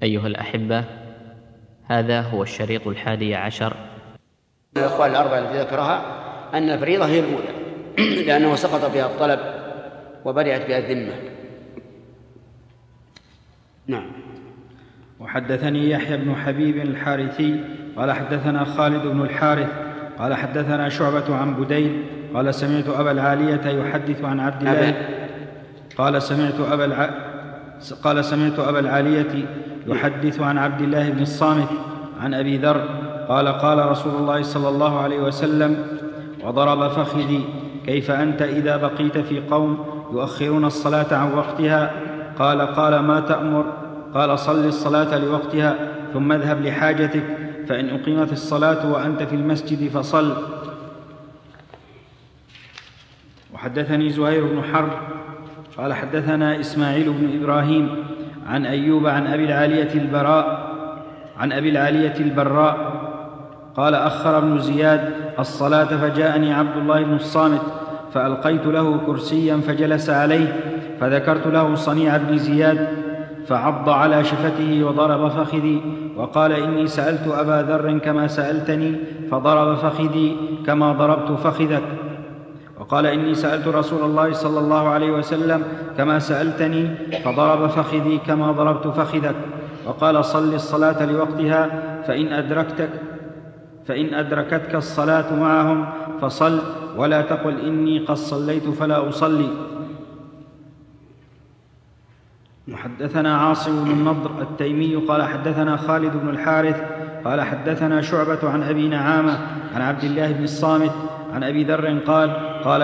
أيها الأحبة، هذا هو الشريط 11 من الأقوال الأربعة التي ذكرها أن الفريضة هي الأولى لأنه سقط بها الطلب وبرئت بها الذمة. نعم. وحدثني يحيى بن حبيب الحارثي قال حدثنا خالد بن الحارث قال حدثنا شعبة عن بديل قال سمعت أبا العالية يحدث عن عبد الله قال سمعت أبا العالية يحدث عن عبد الله بن الصامت عن أبي ذر قال قال رسول الله صلى الله عليه وسلم وضرب فخذي كيف أنت إذا بقيت في قوم يؤخرون الصلاة عن وقتها؟ قال ما تأمر؟ قال صل الصلاة لوقتها ثم اذهب لحاجتك، فإن أقيمت الصلاة وأنت في المسجد فصل. وحدثني زهير بن حرب قال حدثنا إسماعيل بن إبراهيم عن أيوب عن أبي العالية البراء قال أخر ابن زياد الصلاة فجاءني عبد الله بن الصامت فألقيت له كرسيا فجلس عليه، فذكرت له صنيع ابن زياد فعض على شفته وضرب فخذي وقال إني سألت أبا ذر كما سألتني فضرب فخذي كما ضربت فخذك، وقال إني سألت رسول الله صلى الله عليه وسلم كما سألتني فضرب فخذي كما ضربت فخذك، وقال صل الصلاة لوقتها فإن أدركتك الصلاة معهم فصل ولا تقل إني قد صليت فلا أصلي. وحدثنا عاصم بن النضر التيمي قال حدثنا خالد بن الحارث قال حدثنا شعبة عن أبي نعامة عن عبد الله بن الصامت عن أبي ذر قال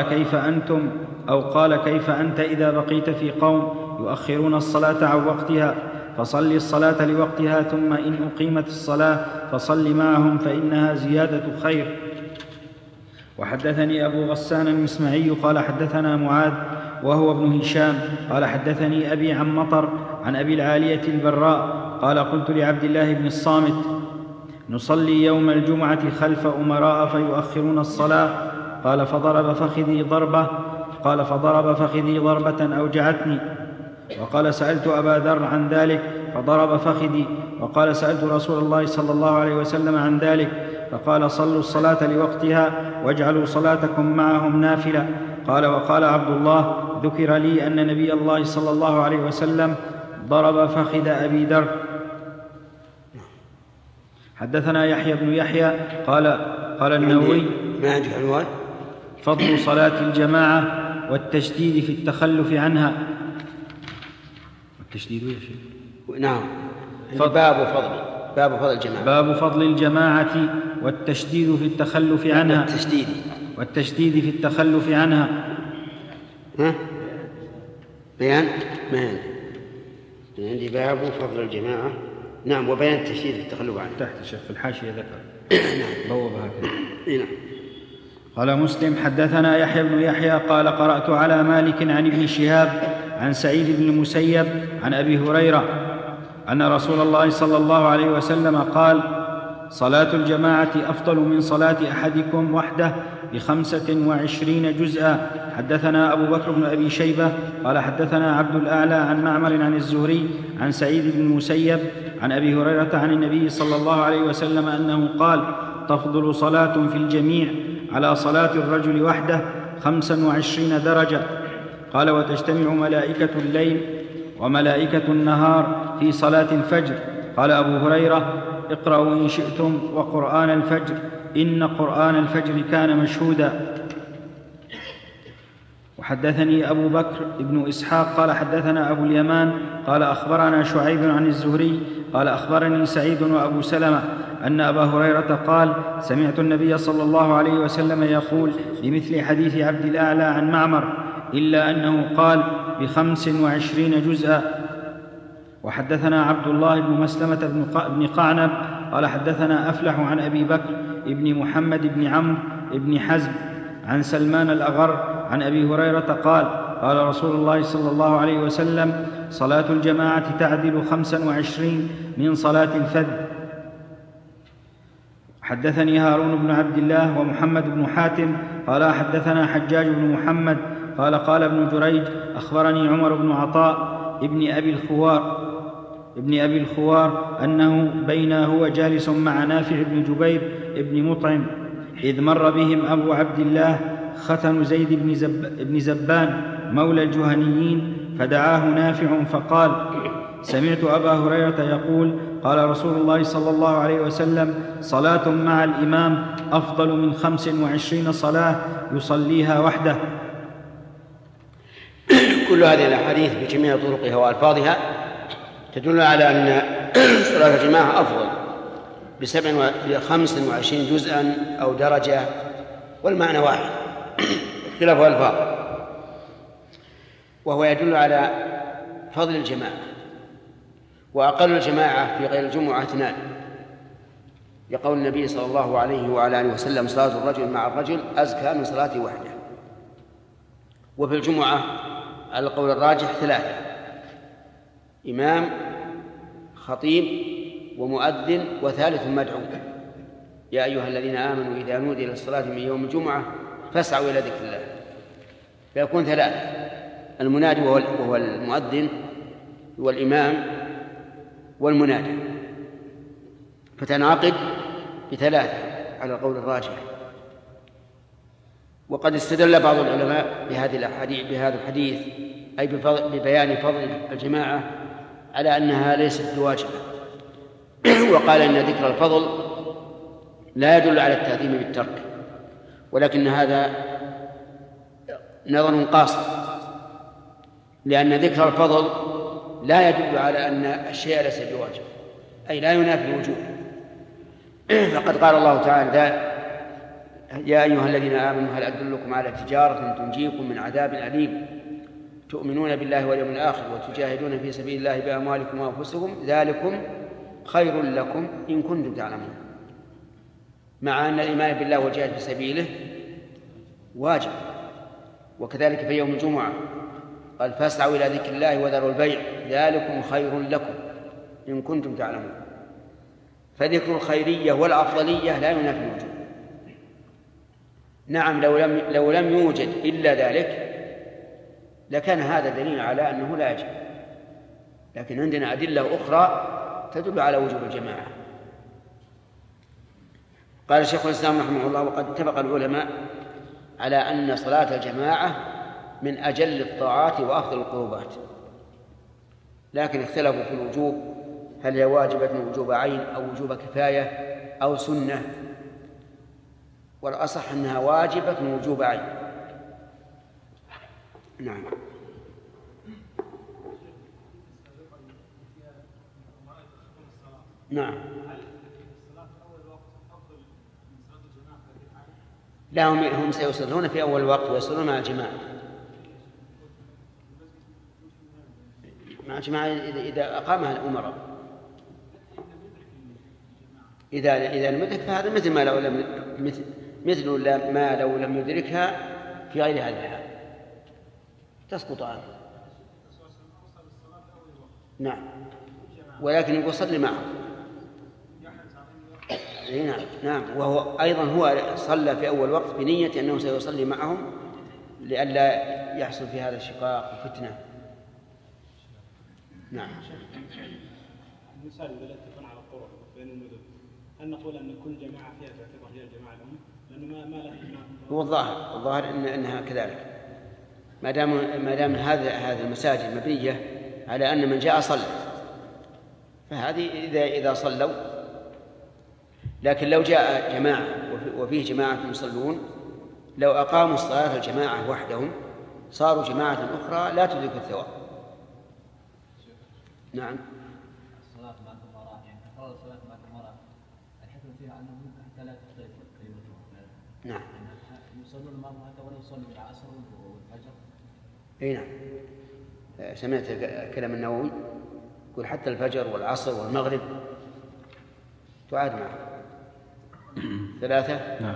كيف أنت إذا بقيت في قوم يؤخرون الصلاة عن وقتها؟ فصل الصلاة لوقتها ثم إن أقيمت الصلاة فصل معهم فإنها زيادة خير. وحدثني أبو غسان المسمعي قال حدثنا معاذ وهو ابن هشام قال حدثني أبي عن مطر عن أبي العالية البراء قال قلت لعبد الله بن الصامت نصلي يوم الجمعة خلف أمراء فيؤخرون الصلاة؟ قال فضرب فخذي ضربة أوجعتني. وقال سألت أبا ذر عن ذلك فضرب فخذي. وقال سألت رسول الله صلى الله عليه وسلم عن ذلك فقال صلوا الصلاة لوقتها واجعلوا صلاتكم معهم نافلة. وقال عبد الله ذكر لي أن نبي الله صلى الله عليه وسلم ضرب فخذ أبي ذر. حدثنا يحيى بن يحيى قال النووي ما عندك عنوان؟ فضل صلاة الجماعة والتشديد في التخلف عنها. التشديد يا شيخ؟ نعم. باب فضل الجماعة والتشديد في التخلف عنها. والتشديد في التخلف عنها. بيان ما عندي باب فضل الجماعة. نعم. وبيان التشديد في التخلف عنها تحت الشيخ في الحاشية ذكر. نعم. بوبها كذا. نعم. قال مسلم حدثنا يحيى بن يحيى قال قرأت على مالك عن ابن شهاب عن سعيد بن المسيب عن أبي هريرة أن رسول الله صلى الله عليه وسلم قال صلاة الجماعة أفضل من صلاة أحدكم وحده ب25 جزءا. حدثنا أبو بكر بن أبي شيبة قال حدثنا عبد الأعلى عن معمر عن الزهري عن سعيد بن المسيب عن أبي هريرة عن النبي صلى الله عليه وسلم أنه قال تفضل صلاة في الجميع على صلاة الرجل وحده 25 درجة. قال وتجتمع ملائكة الليل وملائكة النهار في صلاة الفجر. قال أبو هريرة اقرأوا إن شئتم وقرآن الفجر إن قرآن الفجر كان مشهودا. وحدثني أبو بكر بن إسحاق قال حدثنا أبو اليمان قال أخبرنا شعيب عن الزهري قال أخبرني سعيد وأبو سلمة أن أبا هريرة قال سمعت النبي صلى الله عليه وسلم يقول بمثل حديث عبد الأعلى عن معمر إلا أنه قال ب25 جزءا. وحدثنا عبد الله بن مسلمة بن قعنب قال حدثنا أفلح عن أبي بكر بن محمد بن عمرو بن حزم عن سلمان الأغر عن أبي هريرة قال رسول الله صلى الله عليه وسلم صلاة الجماعة تعدل 25 من صلاة الفذ. حدثني هارون بن عبد الله ومحمد بن حاتم قال حدثنا حجاج بن محمد قال ابن جريج أخبرني عمر بن عطاء ابن أبي الخوار ابن أبي الخوار أنه بينا هو جالس مع نافع بن جبير بن مطعم إذ مر بهم أبو عبد الله ختن زيد بن زبان مولى الجهنيين، فدعاه نافع فقال: سمعت أبا هريرة يقول: قال رسول الله صلى الله عليه وسلم: صلاة مع الإمام أفضل من 25 صلاة يصليها وحده. كل هذه الأحاديث بجميع طرقها وألفاظها تدل على أن صلاة الجماعة أفضل ب25 جزءا أو درجة، والمعنى واحد اختلاف ألفاظ، وهو يدل على فضل الجماعة. وأقل الجماعة في غير الجمعة 2، لقول النبي صلى الله عليه وعلى آله وسلم: صلاة الرجل مع الرجل أزكى من صلاته وحده. وفي الجمعة على القول الراجح 3: إمام، خطيب، ومؤذن، وثالث مدعو. يا أيها الذين آمنوا إذا نودي للصلاة من يوم الجمعة فاسعوا إلى ذكر الله، فيكون 3: المنادي وهو المؤذن والإمام والمنادي، فتنعقد ب3 على القول الراجح. وقد استدل بعض العلماء بهذا الحديث أي ببيان فضل الجماعة على أنها ليست بواجبة، وقال إن ذكر الفضل لا يدل على التعظيم بالترك، ولكن هذا نظر قاصر، لأن ذكر الفضل لا يدل على أن الشيء ليس بواجب، أي لا ينافي الوجوب. فقد قال الله تعالى: يا أيها الذين آمنوا هل أدلكم على تجارة تنجيكم من عذاب أليم تؤمنون بالله واليوم الآخر وتجاهدون في سبيل الله بأموالكم وأنفسكم ذلكم خير لكم إن كنتم تعلمون. مع أن الإيمان بالله والجهاد في سبيله واجب. وكذلك في يوم الجمعة قال: فاسعوا إلى ذكر الله وذروا البيع ذلكم خير لكم إن كنتم تعلمون. فذكر الخيرية والأفضلية لا ينافي الوجوب. نعم، لو لم يوجد إلا ذلك لكان هذا دليل على أنه لا يجب، لكن عندنا أدلة أخرى تدل على وجوب الجماعة. قال الشيخ الإسلام رحمه الله: وقد اتفق العلماء على أن صلاة الجماعة من أجل الطاعات وأفضل القربات، لكن اختلفوا في الوجوب، هل هي واجبة وجوب عين أو وجوب كفاية أو سنة، والأصح أنها واجبة وجوب عين. نعم. نعم. لا، هم سيصلون في أول وقت ويصلون مع الجماعة. مع الجماعة إذا أقامها الأمراء. إذا لم يدرك فهذا مثل ما لو لم يدركها في غير هذا الحال تسقط عنه. نعم، ولكن يقول صلي معه. نعم، وهو أيضا هو صلى في أول وقت بنية أنه سيصلي معهم لئلا يحصل في هذا الشقاق وفتنة. نعم. المثال الذي تكون على الطرق بين المدن، هل نقول أن كل جماعة فيها تعتبر هي الجماعة الأم؟ لأنه ما له هو الظاهر إنها كذلك، ما دام هذه المساجد مبنية على أن من جاء صلى، فهذه إذا صلوا. لكن لو جاء جماعة وفيه جماعة يصلون، لو أقاموا الصلاة الجماعة وحدهم صاروا جماعة أخرى لا تدرك الثواب. نعم. الصلاة مع الأمراء، يعني أفراد الصلاة مع الأمراء الحكم فيها أنهم حتى لا تختلف كلمتهم. نعم. يصلون معهم حتى ولو صلوا العصر والفجر. أي نعم. سمعت كلام النووي يقول حتى الفجر والعصر والمغرب تعاد معه 3. نعم.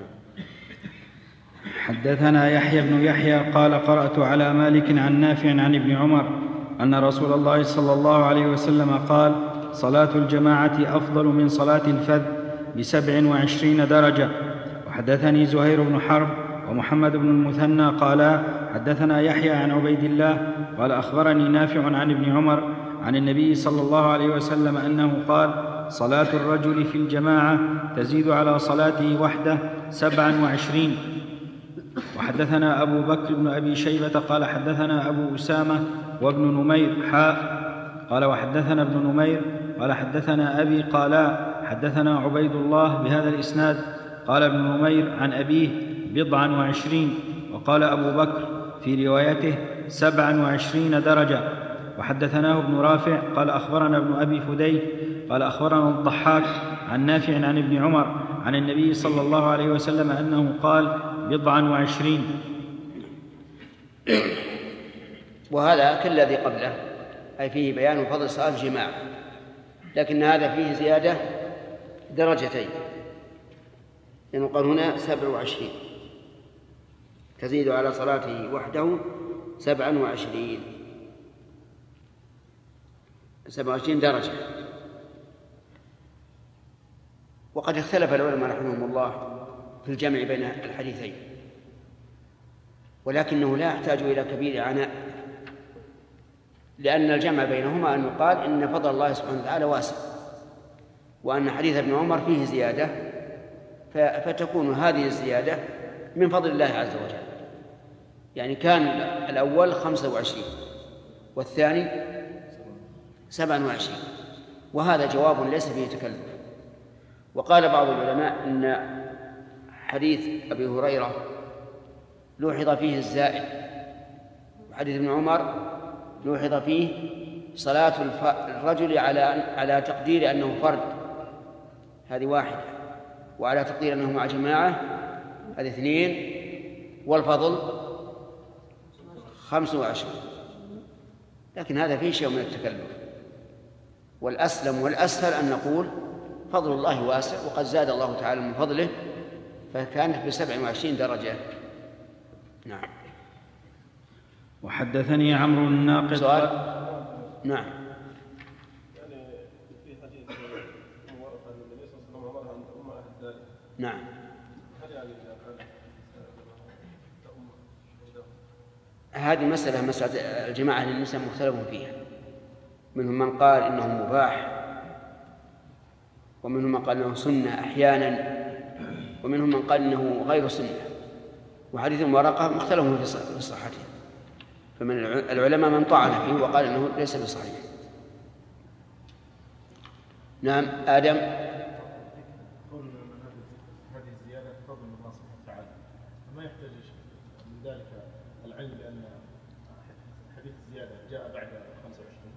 حدثنا يحيى بن يحيى قال: قرأت على مالك عن نافع عن ابن عمر أن رسول الله صلى الله عليه وسلم قال: صلاة الجماعة أفضل من صلاة الفذ ب27 درجة. وحدثني زهير بن حرب ومحمد بن المثنى قالا: حدثنا يحيى عن عبيد الله قال: أخبرني نافع عن ابن عمر عن النبي صلى الله عليه وسلم أنه قال: صلاة الرجل في الجماعة تزيد على صلاته وحده 27. وحدثنا أبو بكر بن أبي شيبة قال حدثنا أبو أسامة وابن نمير قال وحدثنا ابن نمير قال حدثنا أبي قالا حدثنا عبيد الله بهذا الإسناد. قال ابن نمير عن أبيه 27، وقال أبو بكر في روايته 27 درجة. وحدثناه ابن رافع قال أخبرنا ابن أبي فديك قال أخبرنا الضحاك عن نافع عن ابن عمر عن النبي صلى الله عليه وسلم أنه قال 27. وهذا كالذي قبله، أي فيه بيان فضل صلاة الجماعة، لكن هذا فيه زيادة درجتين، لأنه قال هنا 27 تزيد على صلاته وحده 27 درجة. وقد اختلف العلماء رحمهم الله في الجمع بين الحديثين، ولكنه لا يحتاج إلى كبير عناء، لأن الجمع بينهما أن يقال إن فضل الله سبحانه وتعالى واسع، وأن حديث ابن عمر فيه زيادة، فتكون هذه الزيادة من فضل الله عز وجل. يعني كان الأول 25 والثاني 27، وهذا جواب ليس فيه تكلف. وقال بعض العلماء إن حديث أبي هريرة لوحظ فيه الزائد، وحديث ابن عمر لوحظ فيه صلاة الرجل على تقدير أنه فرد، هذه واحدة، وعلى تقدير أنه مع جماعة، هذه 2، والفضل 25. لكن هذا فيه شيء من التكلف، والأسلم والأسهل أن نقول فضل الله واسع، وقد زاد الله تعالى من فضله، فكانت 27 درجة. نعم. وحدثني عمرو الناقد. سؤال؟ نعم. يعني في حديث ورقة أن النبي صلى الله عليه وسلم أمرها أن تؤم أهل ذلك. نعم. هل يعني إذا كان هذه مسألة الجماعة للنساء مختلف فيها، منهم من قال إنه مباح، ومنهم من قال إنه سنة أحيانا، ومنهم من قال إنه غير سنة. وحديث المورقة مختلف في صحته، فمن العلماء من طعن فيه وقال إنه ليس بصحيح. نعم. آدم. هذه الزيادة فضل من الله سبحانه وتعالى، ما يحتاج من ذلك العلم بأن حديث الزيادة جاء بعد 25.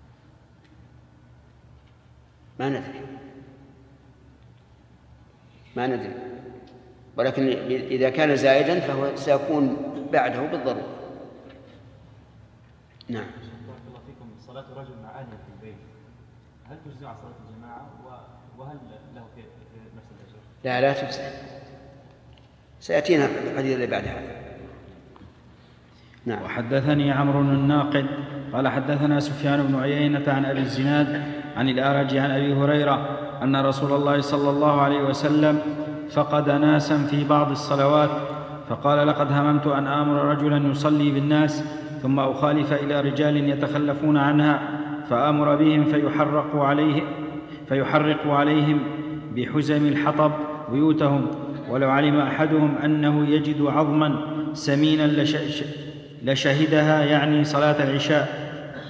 ما ندري، ولكن إذا كان زائدا فهو سيكون بعده بالضرورة. نعم. بارك الله فيكم. صلاة رجل مع أهله في البيت هل تجزي على صلاة الجماعة، وهل له في نفس الأجر؟ لا تجزي، سيأتينا في الحديث اللي بعدها. نعم. وحدثني عمرو الناقد قال حدثنا سفيان بن عيينة عن أبي الزناد عن الأعرج عن أبي هريرة أن رسول الله صلى الله عليه وسلم فقد ناسا في بعض الصلوات، فقال: لقد هممت أن آمر رجلا يصلي بالناس ثم أخالف إلى رجال يتخلفون عنها فآمر بهم فيحرق عليهم بحزم الحطب بيوتهم، ولو علم أحدهم أنه يجد عظما سمينا لشهدها، يعني صلاة العشاء.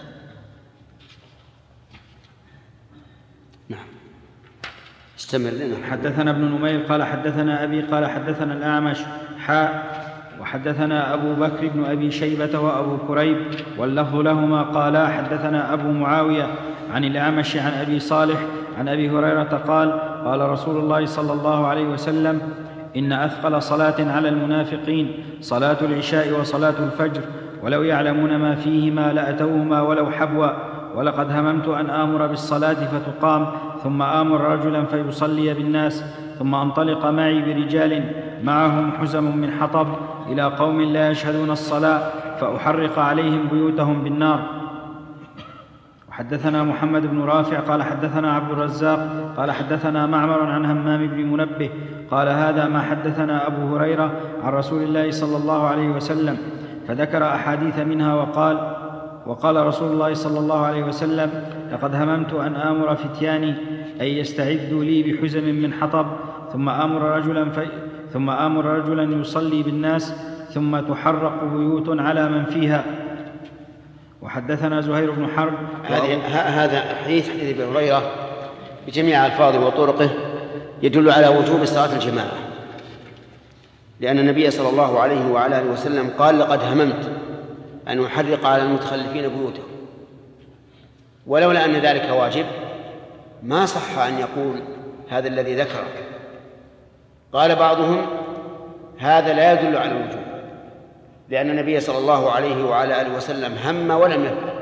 نعم. استمر لنا. حدثنا ابن نمير قال حدثنا أبي قال حدثنا الأعمش وحدثنا أبو بكر بن أبي شيبة وأبو كريب واللفظ لهما قالا حدثنا أبو معاوية عن الأعمش عن أبي صالح عن أبي هريرة قال: قال رسول الله صلى الله عليه وسلم: إن أثقل صلاة على المنافقين صلاة العشاء وصلاة الفجر، ولو يعلمون ما فيهما لأتوهما ولو حبوا، ولقد هممت أن آمر بالصلاة فتقام ثم آمر رجلا فيصلي بالناس، ثم أنطلق معي برجال معهم حزم من حطب إلى قوم لا يشهدون الصلاة فأحرق عليهم بيوتهم بالنار. وحدثنا محمد بن رافع قال حدثنا عبد الرزاق قال حدثنا معمر عن همام بن منبه قال: هذا ما حدثنا أبو هريرة عن رسول الله صلى الله عليه وسلم، فذكر أحاديث منها وقال: وقال رسول الله صلى الله عليه وسلم: لقد هممت أن آمر فتياني أن يستعدوا لي بحزم من حطب، ثم آمر رجلا يصلي بالناس، ثم تحرق بيوت على من فيها. وحدثنا زهير بن حرب. هذا حديث أبي هريرة بجميع ألفاظه وطرقه يدل على وجوب صلاة الجماعة، لأن النبي صلى الله عليه وعلى آله وسلم قال: لقد هممت أن أحرق على المتخلفين بيوتهم. ولولا أن ذلك واجب ما صح أن يقول هذا الذي ذكره. قال بعضهم: هذا لا يدل على الوجوب، لأن النبي صلى الله عليه وعلى آله وسلم هم ولم يفعل.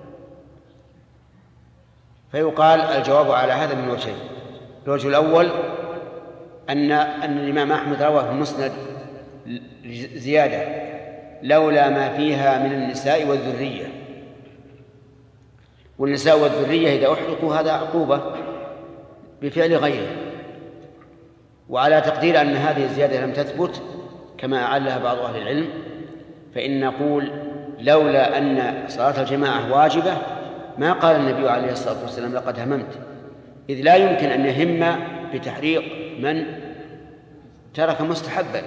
فيقال الجواب على هذا من وجهين: الوجه الأول أن الإمام أحمد روى في المسند زيادة لولا ما فيها من النساء والذرية، والنساء والذرية إذا أحرقوا هذا عقوبة بفعل غيره. وعلى تقدير أن هذه الزيادة لم تثبت كما أعلها بعض أهل العلم، فإن نقول لولا أن صلاة الجماعة واجبة ما قال النبي عليه الصلاة والسلام: لقد هممت، إذ لا يمكن أن يهم بتحريق من ترك مستحبا.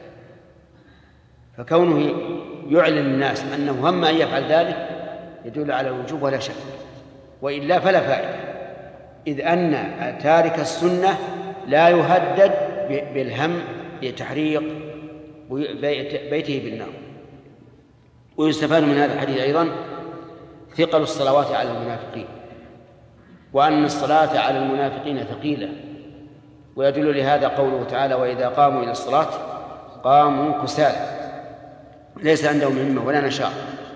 فكونه يعلن الناس أنه هم أن يفعل ذلك يدل على الوجوب ولا شك، وإلا فلا فائدة، إذ أن تارك السنة لا يهدد بالهم بتحريق بيته بالنار. ويستفاد من هذا الحديث أيضا ثقل الصلوات على المنافقين، وأن الصلاة على المنافقين ثقيلة. ويدل لهذا قوله تعالى: وإذا قاموا إلى الصلاة قاموا كسالى، ليس عندهم همة ولا نشاط.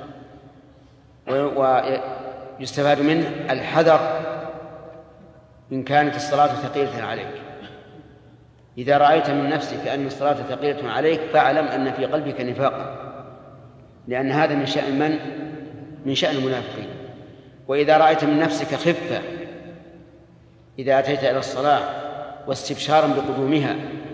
ويستفاد منه الحذر إن كانت الصلاة ثقيلة عليك. إذا رأيت من نفسك أن الصلاة ثقيلة عليك فاعلم أن في قلبك نفاقا، لأن هذا من شأن المنافقين. وإذا رأيت من نفسك خفة إذا أتيت إلى الصلاة واستبشارا بقدومها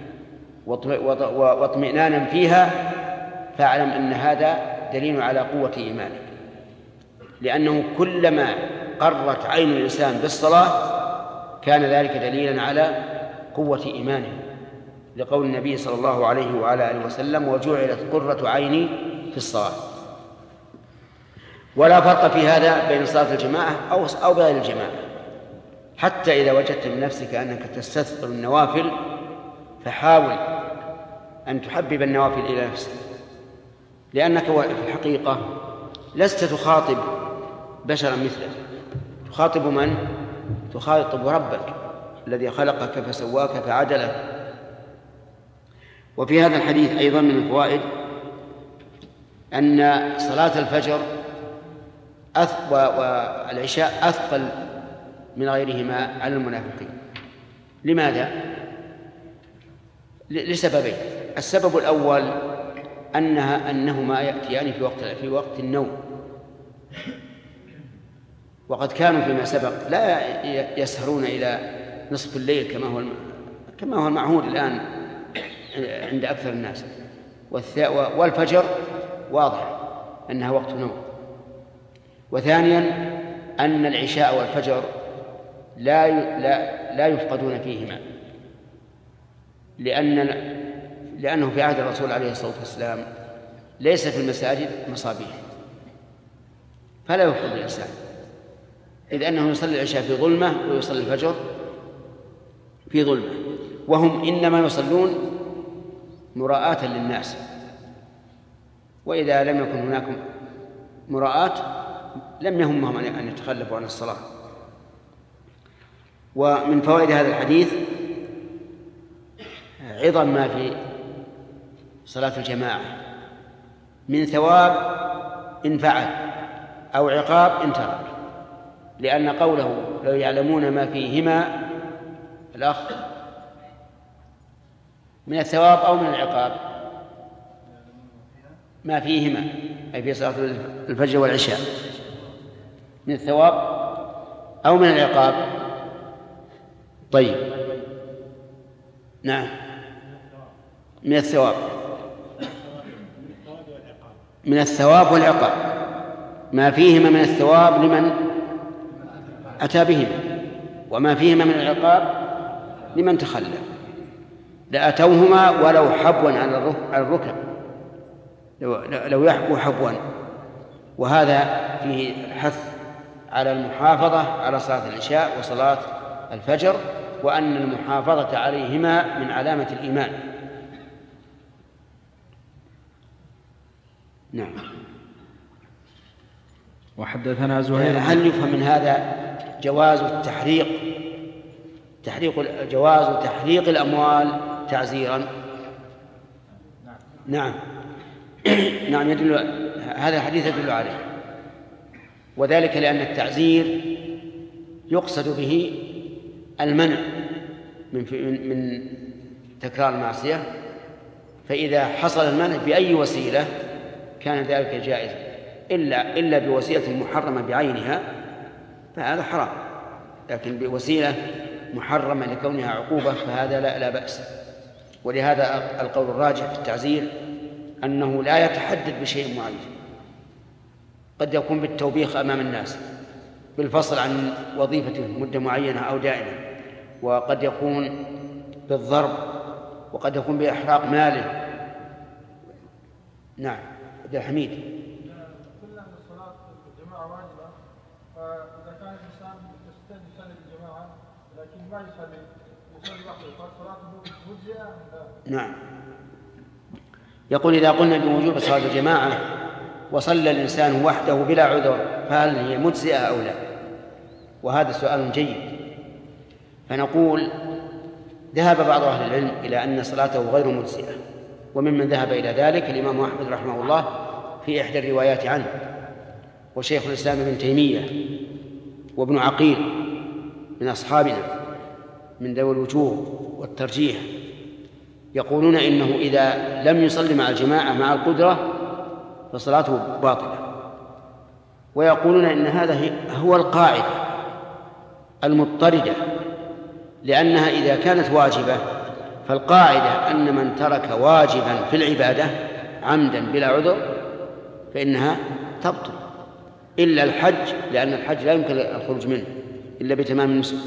واطمئنانا فيها فاعلم أن هذا دليل على قوة إيمانك، لأنه كلما قرت عين الإنسان بالصلاة كان ذلك دليلا على قوة إيمانه، لقول النبي صلى الله عليه وعلى آله وسلم: وجعلت قرة عيني في الصلاة. ولا فرق في هذا بين صلاة الجماعة أو غير الجماعة. حتى إذا وجدت من نفسك أنك تستثقل النوافل فحاول أن تحبب النوافل إلى نفسك، لأنك في الحقيقة لست تخاطب بشرا مثلك، تخاطب من؟ تخاطب ربك الذي خلقك فسواك فعدلك. وفي هذا الحديث أيضا من الفوائد أن صلاة الفجر والعشاء أثقل من غيرهما على المنافقين. لماذا؟ لسببين. السبب الأول أنهما يأتيان في وقت النوم، وقد كانوا فيما سبق لا يسهرون إلى نصف الليل كما هو المعهود الآن عند أكثر الناس. والفجر واضح أنها وقت نوم. وثانيا أن العشاء والفجر لا يفقدون فيهما، لأنه في عهد الرسول عليه الصلاة والسلام ليس في المساجد مصابيح فلا يفقد الإنسان، إذ أنه يصلي العشاء في ظلمة ويصلي الفجر في ظلمة، وهم إنما يصلون مراءة للناس. وإذا لم يكن هناك مراءة لم يهمهم أن يتخلفوا عن الصلاة. ومن فوائد هذا الحديث عظم ما في صلاة الجماعة من ثواب إن فعل أو عقاب إن ترك، لأن قوله لو يعلمون ما فيهما الأخ من الثواب أو من العقاب، ما فيهما أي في صلاة الفجر والعشاء من الثواب أو من العقاب. طيب نعم، من الثواب والعقاب. ما فيهما من الثواب لمن أتى بهما، وما فيهما من العقاب لمن تخلف. لأتوهما ولو حبوا على الركب، لو يحبوا حبوا. وهذا فيه الحث على المحافظة على صلاة العشاء وصلاة الفجر، وأن المحافظة عليهما من علامة الإيمان. نعم. وحدثنا زهير. هل يفهم من هذا جواز تحريق الأموال تعزيرا؟ نعم. نعم، هذا الحديث يدل عليه، وذلك لأن التعزير يقصد به المنع من تكرار المعصية، فإذا حصل المنع بأي وسيلة كان ذلك جائزا، إلا بوسيلة محرمة بعينها فهذا حرام، لكن بوسيلة محرمة لكونها عقوبة فهذا لا بأس. ولهذا القول الراجح في التعزير أنه لا يتحدد بشيء معين، قد يكون بالتوبيخ أمام الناس، بالفصل عن وظيفته مدة معينة أو دائمة، وقد يكون بالضرب، وقد يكون بإحراق ماله. نعم. عبد الحميد. قلنا أن الصلاة الجماعة واجبة، فإذا كان الإنسان يصلي الجماعة لكن ما يصلي وحده فصلاته مجزئة. نعم. يقول إذا قلنا بوجوب صلاة الجماعة وصلى الإنسان وحده بلا عذر فهل هي مجزئة أو لا؟ وهذا سؤال جيد. فنقول ذهب بعض أهل العلم إلى أن صلاته غير مجزئة، وممن ذهب إلى ذلك الإمام أحمد رحمه الله في إحدى الروايات عنه، وشيخ الإسلام ابن تيمية، وابن عقيل من أصحابنا من ذوي الوجوه والترجيح، يقولون إنه إذا لم يصلي مع الجماعة مع القدرة فصلاته باطلة، ويقولون إن هذا هو القاعدة المضطردة، لأنها إذا كانت واجبة فالقاعدة أن من ترك واجبا في العبادة عمدا بلا عذر فإنها تبطل، إلا الحج، لأن الحج لا يمكن الخروج منه إلا بتمام النسك،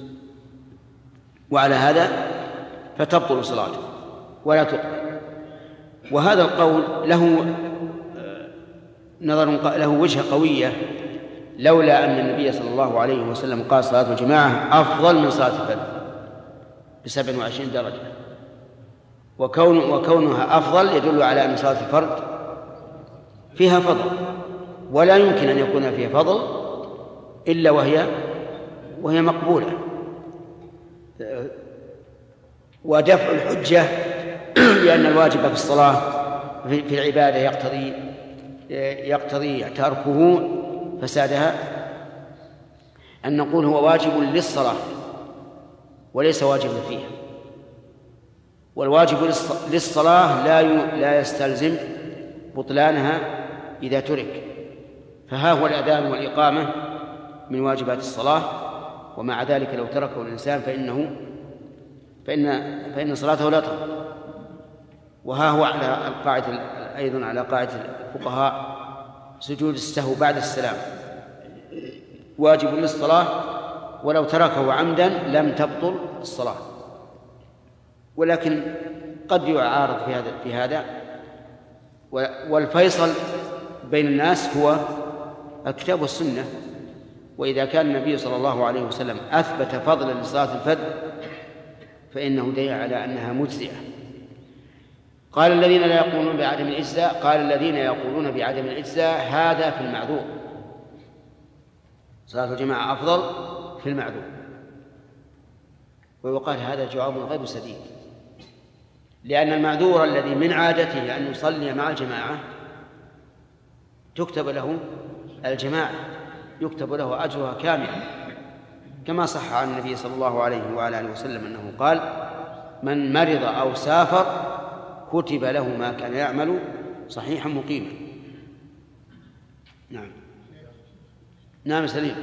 وعلى هذا فتبطل صلاته ولا تقبل. وهذا القول له وجهة قوية، لولا أن النبي صلى الله عليه وسلم قال صلاة الجماعة أفضل من صلاة الفرد ب27 درجة، وكونها أفضل يدل على أن صلاة الفرد فيها فضل، ولا يمكن أن يكون فيها فضل إلا وهي مقبولة. ودفع الحجة لأن الواجب في الصلاة في العبادة يقتضي تركه فسادها، أن نقول هو واجب للصلاة وليس واجب فيها، والواجب للصلاة لا يستلزم بطلانها إذا ترك. فها هو الأذان والإقامة من واجبات الصلاة، ومع ذلك لو تركه الإنسان فإن صلاته لا تقبل. وها هو على القاعدة أيضا على قاعدة الفقهاء سجود السهو بعد السلام واجب للصلاة، ولو تركه عمدا لم تبطل الصلاة. ولكن قد يعارض في هذا، والفيصل بين الناس هو الكتاب والسنة. وإذا كان النبي صلى الله عليه وسلم أثبت فضلا لصلاة الفجر فإنه دليل على أنها مجزئة. قال الذين لا يقولون بعدم الإجزاء، قال الذين يقولون بعدم الإجزاء هذا في المعذور، صلاة الجماعة أفضل في المعذور. ويقال هذا جواب غير سديد، لأن المعذور الذي من عادته أن يصلي مع الجماعة تكتب له الجماعة، يكتب له أجرها كاملا، كما صح عن النبي صلى الله عليه وعلى آله وسلم أنه قال: من مرض أو سافر كتب له ما كان يعمل صحيحا مقيما. نعم سليم.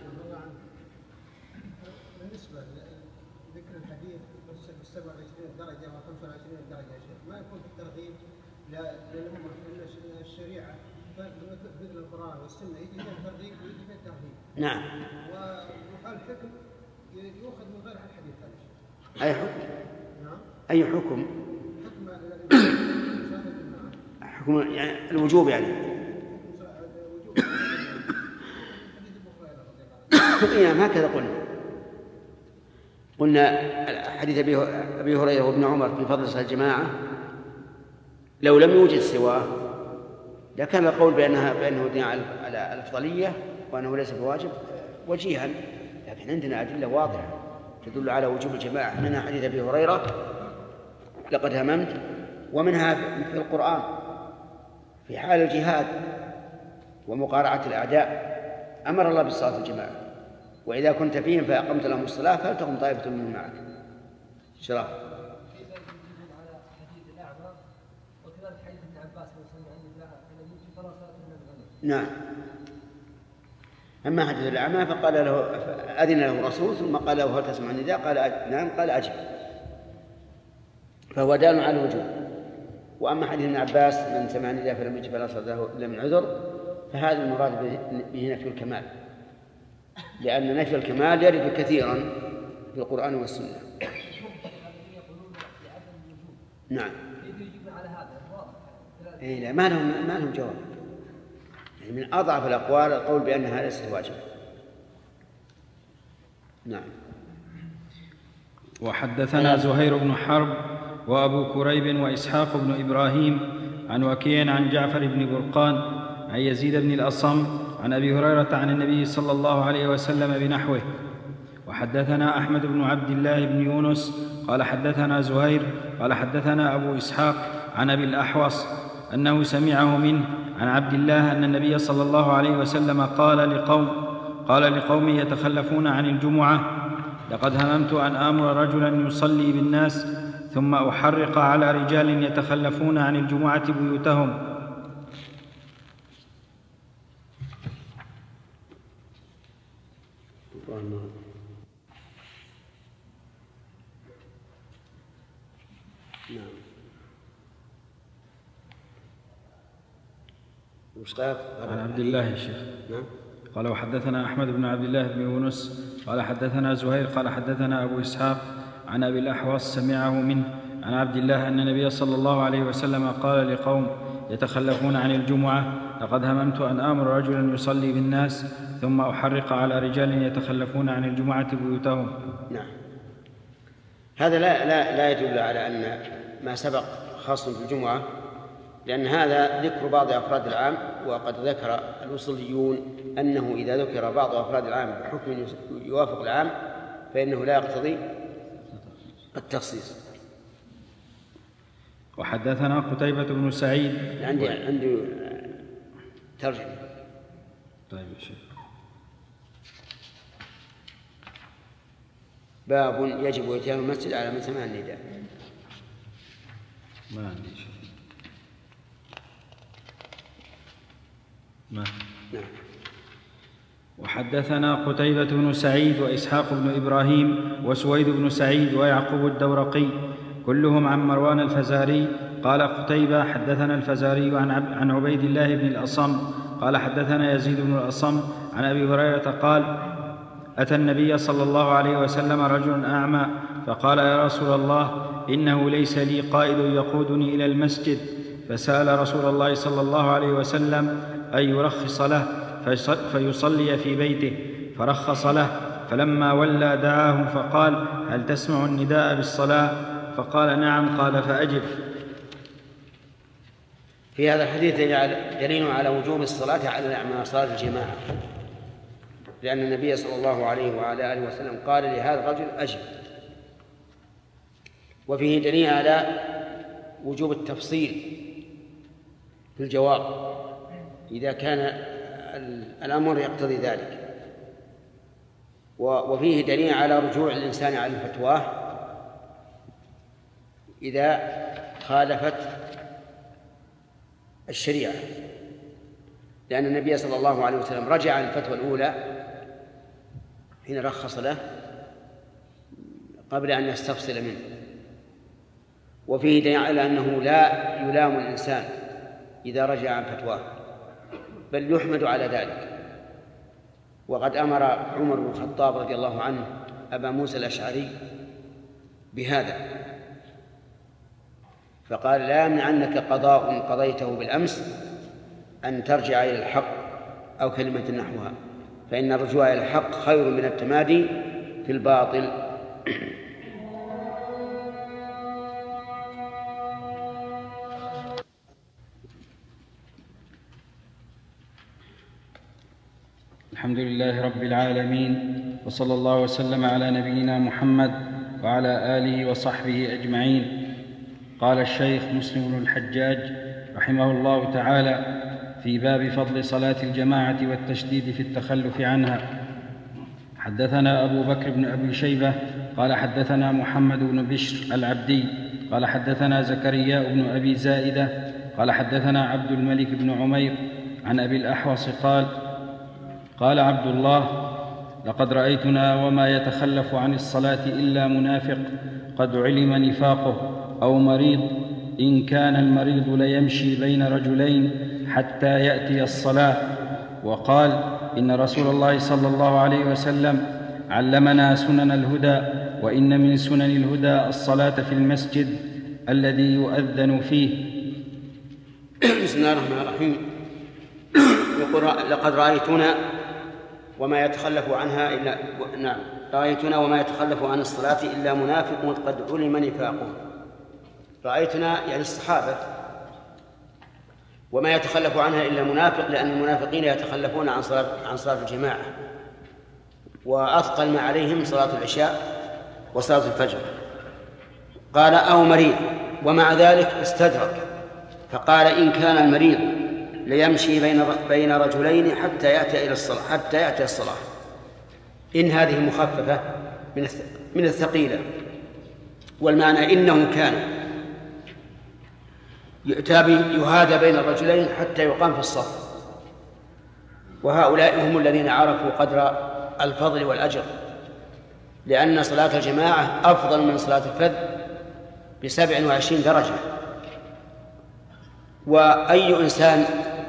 بالنسبة لذكر الحديث 27 درجة و 25 درجة، ما يكون في الترغيب للأمة في الشريعة مثل القرآن والسنة يجي فيه الترغيب ويجي فيه الترهيب. نعم. والحكم يؤخذ من غير الحديث هذا. أي حكم؟ نعم. أي حكم؟ حكم يعني الوجوب يعني. نعم هكذا قلنا حديث أبي هريرة وابن عمر في فضل صلاة الجماعة لو لم يوجد سواه لكان القول بأنه دين على الأفضلية وأنه ليس بواجب وجيها، لكن عندنا أدلة واضحة تدل على وجوب الجماعة، منها حديث أبي هريرة لقد هممت، ومنها في القرآن في حال الجهاد ومقارعة الأعداء أمر الله بالصلاة الجماعة، وإذا كنت فيهم فأقمت لهم الصلاة فلتقم طائفة منهم معك. شرف. على حديث الأعمى وكذلك حديث ابن عباس نعم. أما حديث الأعمى فقال له أذن له رسول ثم قال له هل تسمع النداء؟ قال نعم، قال أجب، فهو دال على الوجوب. وأما حديث ابن عباس من سمع النداء فلم يجب فلا صلاة له إلا من عذر، فهذا المراد به نفي الكمال، لأن نفي الكمال يرد كثيرا في القرآن والسنة. نعم. إيه لا، ما لهم جواب. يعني من أضعف الأقوال القول بأنها ليست واجبة. نعم. وحدثنا زهير بن حرب وأبو كريب وإسحاق بن إبراهيم عن وكيع عن جعفر بن برقان عن يزيد بن الأصم عن أبي هريرة عن النبي صلى الله عليه وسلم بنحوه. وحدثنا أحمد بن عبد الله بن يونس قال حدثنا زهير قال حدثنا أبو إسحاق عن أبي الأحوص أنه سمعه منه عن عبد الله أن النبي صلى الله عليه وسلم قال لقوم يتخلفون عن الجمعة: لقد هممت أن آمر رجلا يصلي بالناس ثم أحرق على رجال يتخلفون عن الجمعة بيوتهم. عن عبد الله يا شيخ. نعم. قال وحدثنا أحمد بن عبد الله بن يونس قال حدثنا زهير قال حدثنا أبو إسحاق عن أبي الأحوص سمعه منه عن عبد الله أن النبي صلى الله عليه وسلم قال لقوم يتخلفون عن الجمعة: لقد هممت أن آمر رجلا يصلي بالناس ثم أحرق على رجال يتخلفون عن الجمعة بيوتهم. نعم. هذا لا يدل على أن ما سبق خاص في الجمعة، لأن هذا ذكر بعض أفراد العام، وقد ذكر الأصوليون أنه إذا ذكر بعض أفراد العام بحكم يوافق العام فإنه لا يقتضي التخصيص. وحدثنا قتيبة بن سعيد. عندي ترجمة. طيب يا شيخ. باب يجب إتيان المسجد على من سمع النداء. ما عندي شيء. ما. نعم. وحدثنا قتيبة بن سعيد وإسحاق بن إبراهيم وسويد بن سعيد ويعقوب الدورقي كلهم عن مروان الفزاري. قال قتيبة حدثنا الفزاري عن عبيد الله بن الأصم قال حدثنا يزيد بن الأصم عن أبي هريرة قال: أتى النبي صلى الله عليه وسلم رجل أعمى فقال: يا رسول الله، إنه ليس لي قائد يقودني إلى المسجد. فسأل رسول الله صلى الله عليه وسلم أن يرخص له فيصلي في بيته، فرخص له. فلما ولى دعاه فقال: هل تسمع النداء بالصلاة؟ فقال: نعم. قال: فأجب. في هذا الحديث دليل على وجوب الصلاة على الأعمى، صلاة الجماعة، لأن النبي صلى الله عليه وعلى آله وسلم قال لهذا الرجل: أجب. وفيه دليل على وجوب التفصيل في الجواب إذا كان الأمر يقتضي ذلك، وفيه دليل على رجوع الإنسان عن الفتوى إذا خالفت الشريعة، لأن النبي صلى الله عليه وسلم رجع عن الفتوى الأولى حين رخص له قبل أن يستفصل منه. وفيه دليل على أنه لا يلام الإنسان إذا رجع عن فتواه، بل يحمد على ذلك. وقد أمر عمر بن الخطاب رضي الله عنه أبا موسى الأشعري بهذا، فقال: لا يمنعنك قضاء قضيته بالأمس أن ترجع إلى الحق أو كلمة نحوها، فإن الرجوع إلى الحق خير من التمادي في الباطل. الحمد لله رب العالمين، وصلى الله وسلم على نبينا محمد وعلى آله وصحبه أجمعين. قال الشيخ مسلم بن الحجاج رحمه الله تعالى في باب فضل صلاة الجماعة والتشديد في التخلف عنها: حدثنا أبو بكر بن أبي شيبة قال حدثنا محمد بن بشر العبدي قال حدثنا زكريا بن أبي زائدة قال حدثنا عبد الملك بن عمير عن أبي الأحوص قال عبد الله: لقد رأيتنا وما يتخلف عن الصلاة إلا منافق قد علم نفاقه، أو مريض، إن كان المريض ليمشي بين رجلين حتى يأتي الصلاة. وقال: إن رسول الله صلى الله عليه وسلم علمنا سنن الهدى، وإن من سنن الهدى الصلاة في المسجد الذي يؤذن فيه. بسم الله الرحمن الرحيم. يقول: لقد رأيتنا وما يتخلف عنها إلا رأيتنا وما يتخلف عن الصلاة إلا منافق قد علم نفاقه. رأيتنا يعني الصحابة، وما يتخلف عنها إلا منافق، لأن المنافقين يتخلفون عن صلاة الجماعة، وأثقل ما عليهم صلاة العشاء وصلاة الفجر. قال: أو مريض، ومع ذلك استدرك فقال: إن كان المريض ليمشي بين رجلين حتى يأتي الصلاة. إن هذه مخففة من الثقيلة، والمعنى إنه كان يهادى بين الرجلين حتى يقام في الصف. وهؤلاء هم الذين عرفوا قدر الفضل والأجر، لأن صلاة الجماعة أفضل من صلاة الفذ ب27 درجة. وأي إنسان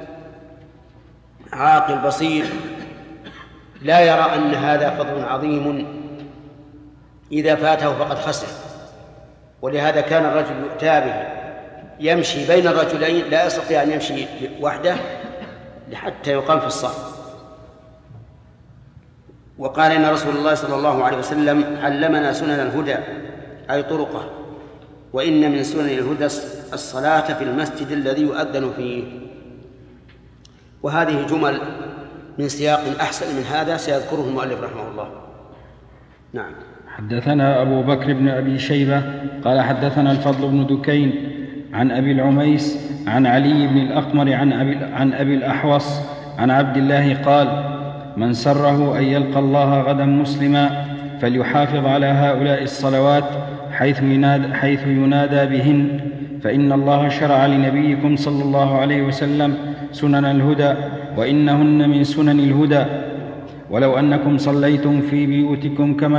عاقل بصير لا يرى أن هذا فضل عظيم إذا فاته فقد خسر. ولهذا كان الرجل يؤتى به يمشي بين الرجلين، لا يستطيع أن يمشي وحده حتى يقام في الصف. وقال: إن رسول الله صلى الله عليه وسلم علمنا سنن الهدى، أي طرقه، وإن من سنن الهدى الصلاة في المسجد الذي يؤذن فيه. وهذه جمل من سياق أحسن من هذا سيذكره المؤلف رحمه الله. نعم. حدثنا أبو بكر بن أبي شيبة قال حدثنا الفضل بن دكين عن أبي العميس عن علي بن الأقمر عن أبي الأحوص عن عبد الله قال: من سره أن يلقى الله غدا مسلما فليحافظ على هؤلاء الصلوات حيث ينادى بهن، فإن الله شرع لنبيكم صلى الله عليه وسلم سنن الهدى، وإنهن من سنن الهدى. ولو أنكم صليتم في بيوتكم كما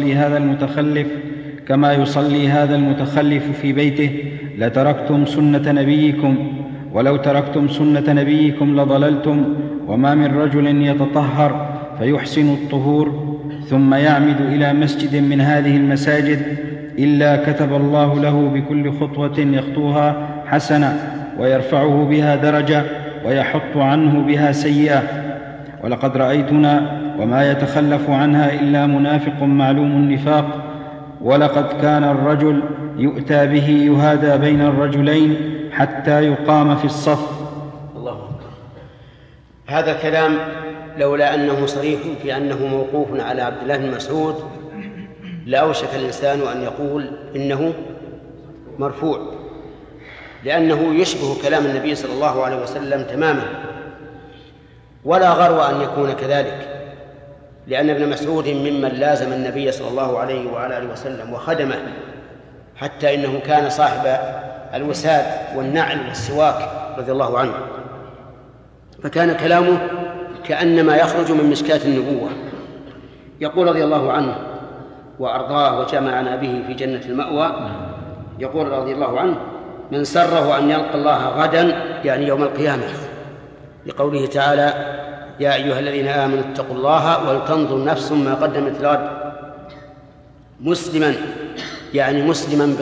يصلي هذا المتخلف في بيته لتركتم سنة نبيكم، ولو تركتم سنة نبيكم لضللتم. وما من رجل يتطهر فيحسن الطهور ثم يعمد إلى مسجد من هذه المساجد إلا كتب الله له بكل خطوة يخطوها حسنة، ويرفعه بها درجة، ويحط عنه بها سيئة. ولقد رأيتنا وما يتخلف عنها إلا منافق معلوم النفاق، ولقد كان الرجل يؤتى به يهادى بين الرجلين حتى يقام في الصف. الله أكبر. هذا الكلام لولا أنه صريح في أنه موقوف على عبد الله بن مسعود لأوشك الإنسان أن يقول إنه مرفوع، لأنه يشبه كلام النبي صلى الله عليه وسلم تماما، ولا غرو أن يكون كذلك، لأن ابن مسعود ممن لازم النبي صلى الله عليه وعلى آله وسلم وخدمه، حتى إنه كان صاحب الوساد والنعل والسواك رضي الله عنه، فكان كلامه كأنما يخرج من مشكاة النبوة. يقول رضي الله عنه وأرضاه وجمعنا به في جنة المأوى، يقول رضي الله عنه: من سره أن يلقى الله غدا، يعني يوم القيامة، لقوله تعالى: يا أيها الذين آمنوا اتقوا الله ولتنظر نفس ما قدمت لغد. مسلما يعني مسلما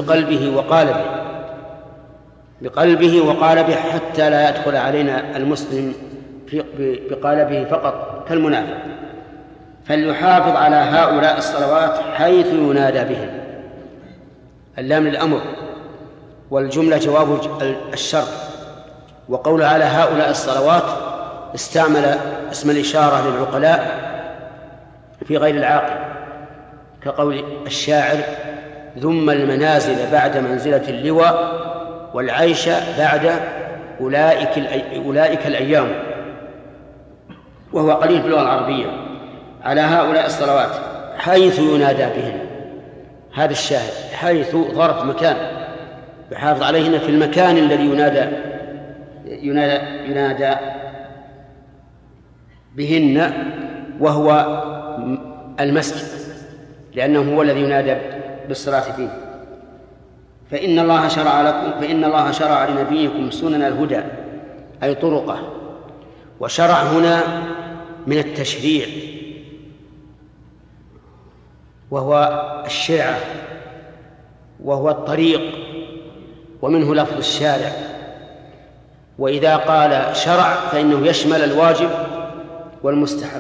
بقلبه وقالبه حتى لا يدخل علينا المسلم بقالبه فقط كالمنافق. فليحافظ على هؤلاء الصلوات حيث ينادى بهم. اللام للأمر، والجملة جواب الشرط. وقول على هؤلاء الصلوات استعمل اسم الإشارة للعقلاء في غير العاقل، كقول الشاعر: ذم المنازل بعد منزلة اللواء والعيش بعد أولئك الأيام. وهو قليل في اللغة العربية. على هؤلاء الصلوات حيث ينادى بهم، هذا الشاهد، حيث ظرف مكان، يحافظ عليهن في المكان الذي ينادى بهن، وهو المسجد، لأنه هو الذي ينادى بالصلاة فيه. فإن الله شرع لنبيكم سنن الهدى، أي طرقه. وشرع هنا من التشريع، وهو الشرعة، وهو الطريق، ومنه لفظ الشارع. وإذا قال شرع فإنه يشمل الواجب والمستحب.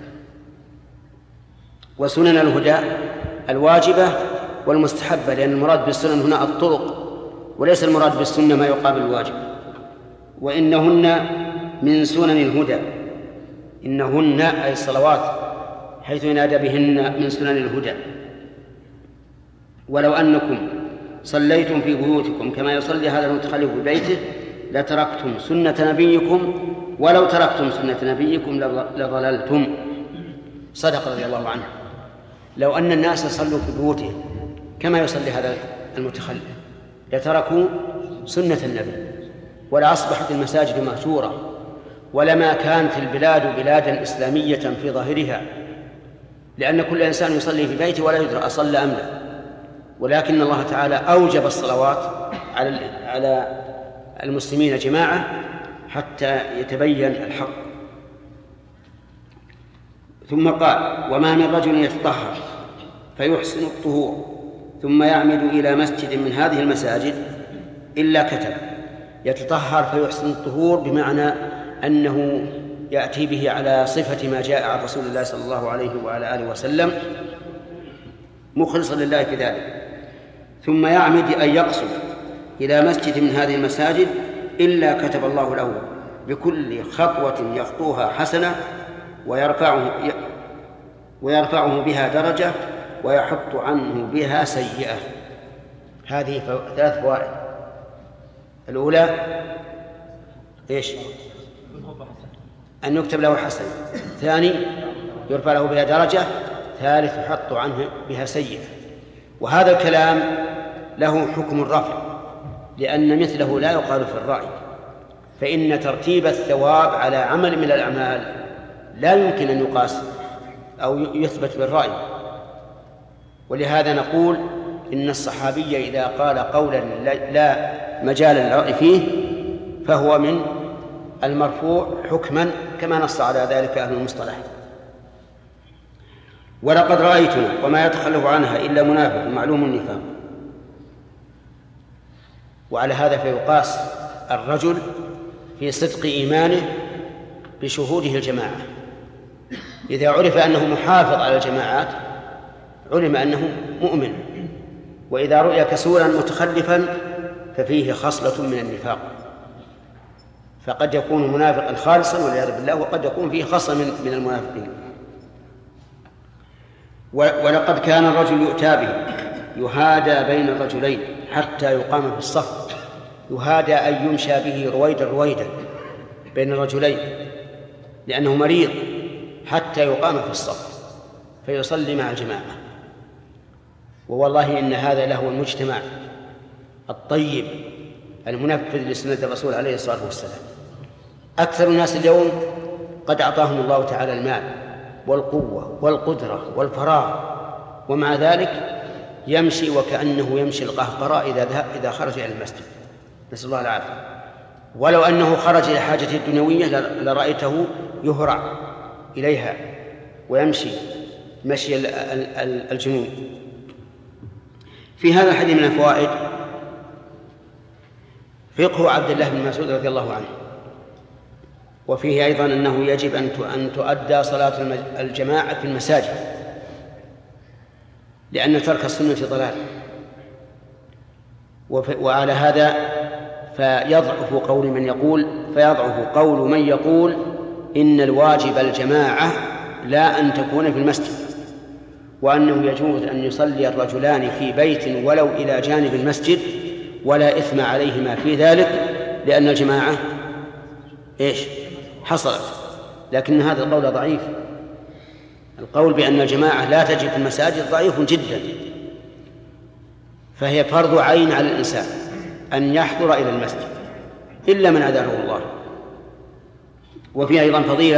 وسنن الهدى الواجبة والمستحبة، لأن المراد بالسنن هنا الطرق، وليس المراد بالسنة ما يقابل الواجب. وإنهن من سنن الهدى، إنهن أي الصلوات حيث ينادى بهن من سنن الهدى. ولو أنكم صليتم في بيوتكم كما يصلي هذا المتخلف في بيته لتركتم سنة نبيكم، ولو تركتم سنة نبيكم لضللتم. صدق رضي الله عنه. لو أن الناس صلوا في بيوتهم كما يصلي هذا المتخلف لتركوا سنة النبي، ولأصبحت المساجد مهجورة، ولما كانت البلاد بلادا إسلامية في ظاهرها، لأن كل إنسان يصلي في بيته ولا يدرى أصلى أم لا. ولكن الله تعالى أوجب الصلوات على المسلمين جماعة حتى يتبين الحق. ثم قال: وما من رجل يتطهر فيحسن الطهور ثم يعمد إلى مسجد من هذه المساجد إلا كتب. يتطهر فيحسن الطهور بمعنى أنه يأتي به على صفة ما جاء عن رسول الله صلى الله عليه وعلى آله وسلم مخلصا لله في ذلك. ثم يعمد أن يقصد إلى مسجد من هذه المساجد إلا كتب الله له بكل خطوة يخطوها حسنة، ويرفعه بها درجة، ويحط عنه بها سيئة. هذه 3 فوائد. الأولى إيش؟ أن يكتب له حسنة. ثاني يرفع له بها درجة. ثالث يحط عنه بها سيئة. وهذا الكلام له حكم الرفع، لأن مثله لا يقال في الرأي، فإن ترتيب الثواب على عمل من الأعمال لا يمكن أن يقاس أو يثبت بالرأي. ولهذا نقول إن الصحابي إذا قال قولا لا مجال للرأي فيه فهو من المرفوع حكما، كما نص على ذلك أهل المصطلح. ولقد رأيتنا وما يتخلف عنها إلا منافق معلوم النفاق. وعلى هذا فيقاس الرجل في صدق إيمانه بشهوده الجماعة. إذا عرف أنه محافظ على الجماعات علم أنه مؤمن، وإذا رؤي كسولا متخلفا ففيه خصلة من النفاق، فقد يكون منافقا خالصا والعياذ بالله، وقد يكون فيه خصلة من المنافقين. ولقد كان الرجل يؤتى به يهادى بين الرجلين حتى يقام في الصف. يهادى أن يمشى به رويدا بين الرجلين لأنه مريض حتى يقام في الصف فيصلي مع الجماعة. ووالله إن هذا له المجتمع الطيب المنفذ لسنة الرسول عليه الصلاة والسلام. أكثر الناس اليوم قد أعطاهم الله تعالى المال والقوة والقدرة والفراغ، ومع ذلك يمشي وكأنه يمشي القهقراء إذا خرج إلى المسجد، نسأل الله العافية. ولو أنه خرج إلى حاجته الدنيوية لرأيته يهرع إليها ويمشي مشي الجنون. في هذا الحديث من الفوائد فقه عبد الله بن مسعود رضي الله عنه، وفيه أيضا أنه يجب أن تؤدى صلاة الجماعة في المساجد، لأن ترك السنة ضلال. وعلى هذا فيضعف قول من يقول إن الواجب الجماعة لا أن تكون في المسجد، وأنه يجوز أن يصلي الرجلان في بيت ولو إلى جانب المسجد ولا إثم عليهما في ذلك، لأن الجماعة حصلت. لكن هذا القول ضعيف. القول بأن الجماعة لا تجب في المساجد ضعيف جدا، فهي فرض عين على الإنسان أن يحضر إلى المسجد إلا من أذنه الله. وفي أيضا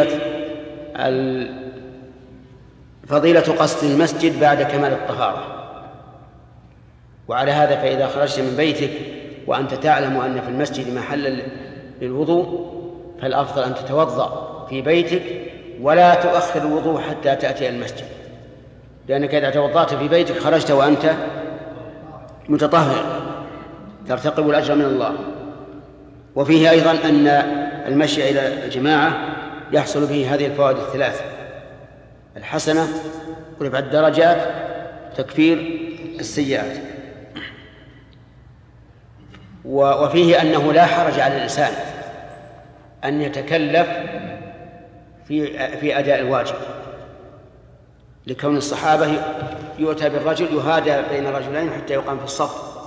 فضيلة قصد المسجد بعد كمال الطهارة. وعلى هذا فإذا خرجت من بيتك وأنت تعلم أن في المسجد محل للوضوء فالأفضل أن تتوضأ في بيتك ولا تؤخر الوضوء حتى تأتي المسجد، لأنك إذا توضأت في بيتك خرجت وأنت متطهر ترتقب الأجر من الله. وفيه أيضا أن المشي إلى الجماعة يحصل به هذه الفوائد الثلاث: الحسنة، ورفع الدرجات، تكفير السيئات. وفيه أنه لا حرج على الإنسان أن يتكلف في أداء الواجب، لكون الصحابة يؤتى بالرجل يهادى بين الرجلين حتى يقام في الصف.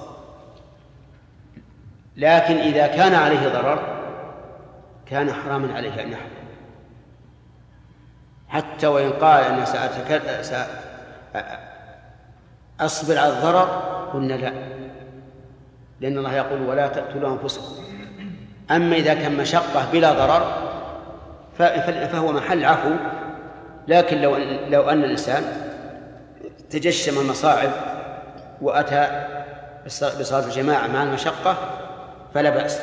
لكن إذا كان عليه ضرر كان حراما عليه أن يحضر، حتى وإن قال أن سأصبر على الضرر قلنا لا، لأن الله يقول ولا تقتلوا أنفسكم. أما إذا كان مشقة بلا ضرر فهو محل عفو. لكن لو أن الإنسان تجشم المصاعب وأتى بصلاة الجماعة مع المشقة فلا بأس.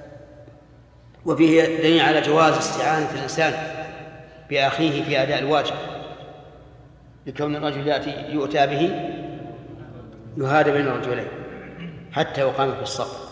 وفيه دليل على جواز استعانة الإنسان بأخيه في أداء الواجب، لكون الرجل يؤتى به يهادى بين الرجلين حتى يقام في الصف.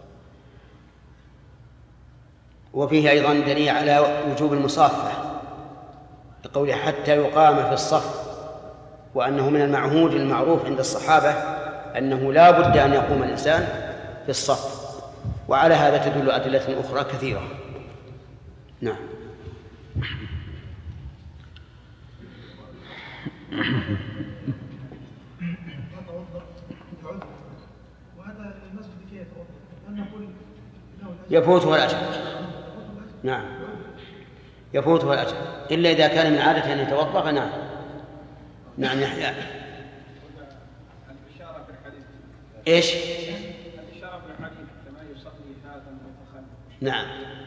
وفيه أيضا دليل على وجوب المصافحة بقوله حتى يقام في الصف، وأنه من المعهود المعروف عند الصحابة أنه لا بد أن يقوم الإنسان في الصف. وعلى هذا تدل أدلة أخرى كثيرة. نعم. يفوتها الأجر. نعم يفوتها الأجر، إلا إذا كان من عادة أن يتوضأ فنعم. نعم يحيى. الإشارة في الحديث إيش؟ الإشارة في الحديث كما يصلي هذا المتخلف. نعم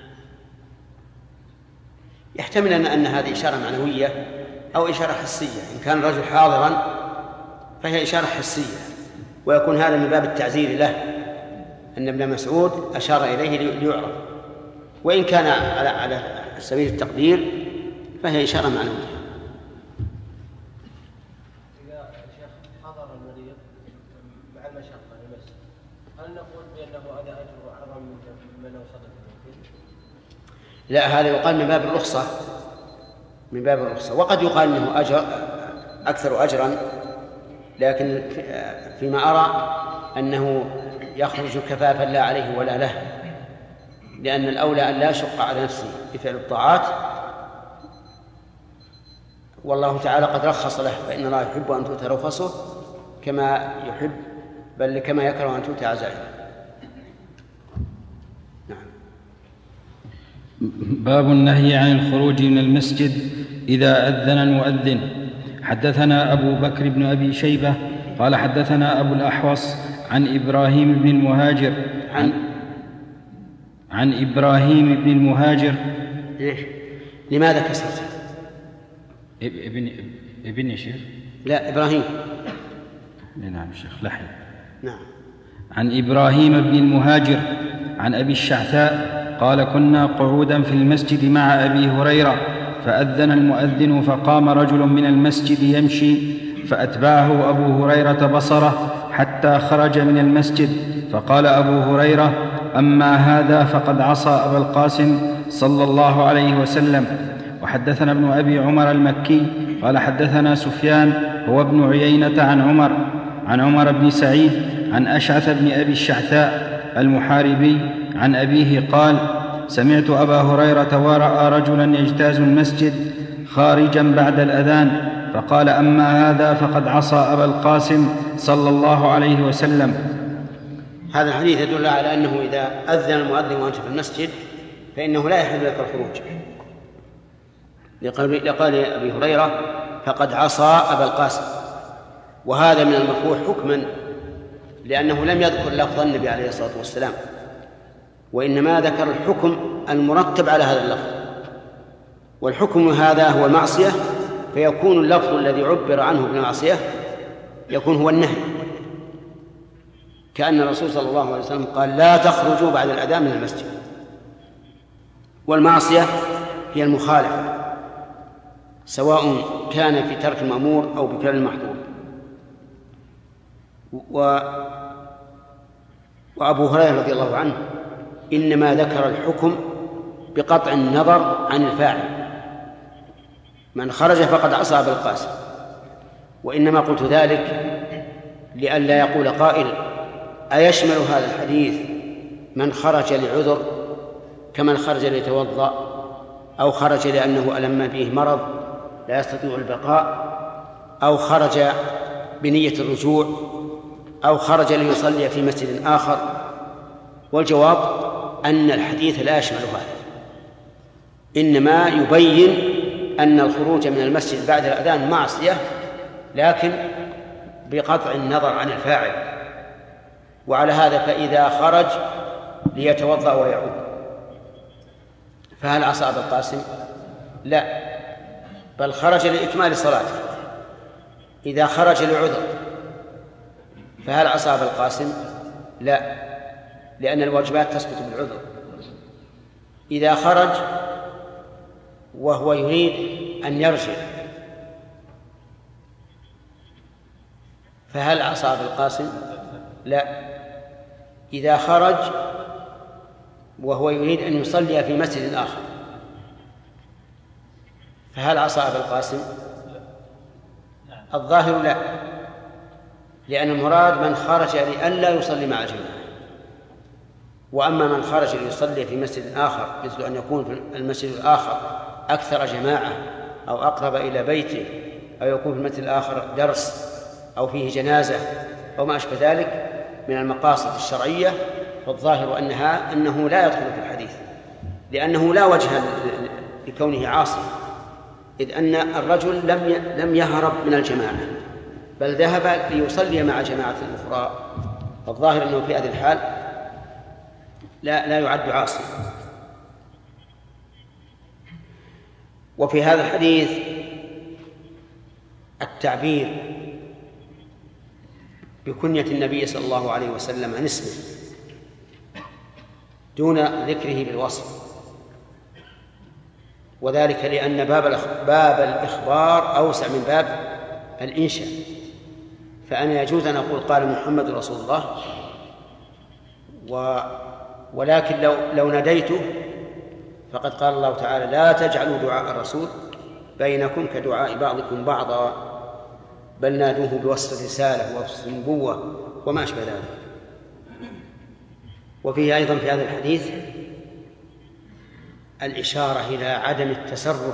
يحتمل أن هذه إشارة معنوية أو إشارة حسية. إن كان الرجل حاضرا فهي إشارة حسية، ويكون هذا من باب التعزير له أن ابن مسعود أشار إليه ليعرف. وإن كان على سبيل التقدير فهي إشارة معنوية. إذا الشيخ حضر المريض مع المشقة المسجد، هل نقول بأنه هذا أجر أعظم من لو صلى في المسجد؟ لا، هذا يقال من باب الرخصة، من باب الرخصة. وقد يقال أنه أجر أكثر أجرا، لكن فيما أرى أنه يخرج كفافا لا عليه ولا له، لأن الأولى أن لا يشق على نفسه بفعل الطاعات، والله تعالى قد رخص له، فإن الله يحب أن تؤتى رخصه كما يحب بل كما يكره أن تؤتى عزائمه. نعم. باب النهي عن الخروج من المسجد إذا أذن المؤذن. حدثنا أبو بكر بن أبي شيبة قال حدثنا أبو الأحوص عن إبراهيم بن المهاجر عن إبراهيم بن المهاجر. لماذا كسرت؟ ابن يا شيخ؟ لا، إبراهيم. نعم شيخ لحي. نعم. عن إبراهيم بن المهاجر عن أبي الشعثاء قال كنا قعودا في المسجد مع أبي هريرة فأذن المؤذن فقام رجل من المسجد يمشي فأتبعه أبو هريرة بصره حتى خرج من المسجد فقال أبو هريرة أما هذا فقد عصى أبا القاسم صلى الله عليه وسلم. وحدثنا ابن أبي عمر المكي قال حدثنا سفيان هو ابن عيينة عن عمر بن سعيد عن أشعث بن أبي الشعثاء المحاربي عن أبيه قال سمعت أبا هريرة ورأى رجلا يجتاز المسجد خارجا بعد الأذان فقال أما هذا فقد عصى أبا القاسم صلى الله عليه وسلم. هذا الحديث يدل على أنه إذا أذن المؤذن وأنت في المسجد فإنه لا يحل لك الخروج، لقال أبي هريرة فقد عصى أبا القاسم، وهذا من المرفوع حكما لأنه لم يذكر لفظ النبي عليه الصلاة والسلام، وإنما ذكر الحكم المرتب على هذا اللفظ، والحكم هذا هو المعصية، فيكون اللفظ الذي عبر عنه بالمعصية يكون هو النهي، كأن الرسول صلى الله عليه وسلم قال لا تخرجوا بعد الأذان من المسجد. والمعصية هي المخالفة، سواء كان في ترك المأمور أو بفعل المحظور. وأبو هريرة رضي الله عنه إنما ذكر الحكم بقطع النظر عن الفاعل، من خرج فقد عصى أبا القاسم، وإنما قلت ذلك لئلا يقول قائل أيشمل هذا الحديث من خرج لعذر كمن خرج ليتوضأ أو خرج لأنه ألم به مرض لا يستطيع البقاء أو خرج بنية الرجوع أو خرج ليصلي في مسجد آخر؟ والجواب أن الحديث لا يشمل هذا، إنما يبين أن الخروج من المسجد بعد الأذان معصية، لكن بقطع النظر عن الفاعل. وعلى هذا فإذا خرج ليتوضأ ويعود فهل عصى أبا القاسم؟ لا، بل خرج لإكمال صلاته. إذا خرج لعذر فهل عصى أبا القاسم؟ لا، لأن الواجبات تسقط بالعذر. إذا خرج وهو يريد أن يرجع فهل عصى أبا القاسم؟ لا. إذا خرج وهو يريد أن يصلي في مسجد آخر فهل عصى أبا القاسم؟ الظاهر لا، لأن المراد من خرج لئلا يصلي مع الجماعة. وأما من خرج ليصلي في مسجد آخر، مثل أن يكون في المسجد الآخر أكثر جماعة أو أقرب إلى بيته، أو يكون في المسجد الآخر درس أو فيه جنازة أو ما أشبه ذلك من المقاصد الشرعية، فالظاهر أنه لا يدخل في الحديث، لأنه لا وجه لكونه عاصي، إذ أن الرجل لم يهرب من الجماعة بل ذهب ليصلي مع جماعة أخرى، فالظاهر أنه في هذه الحال لا يعد عاصي. وفي هذا الحديث التعبير بكنية النبي صلى الله عليه وسلم عن اسمه دون ذكره بالوصف، وذلك لأن باب الإخبار أوسع من باب الإنشاء، فأنا يجوز أن أقول قال محمد رسول الله، ولكن لو ناديته فقد قال الله تعالى لا تجعلوا دعاء الرسول بينكم كدعاء بعضكم بعضا بل نادوه بوصف الرسالة ووصف النبوة وما أشبه ذلك. وفيه أيضا في هذا الحديث الإشارة إلى عدم التسرع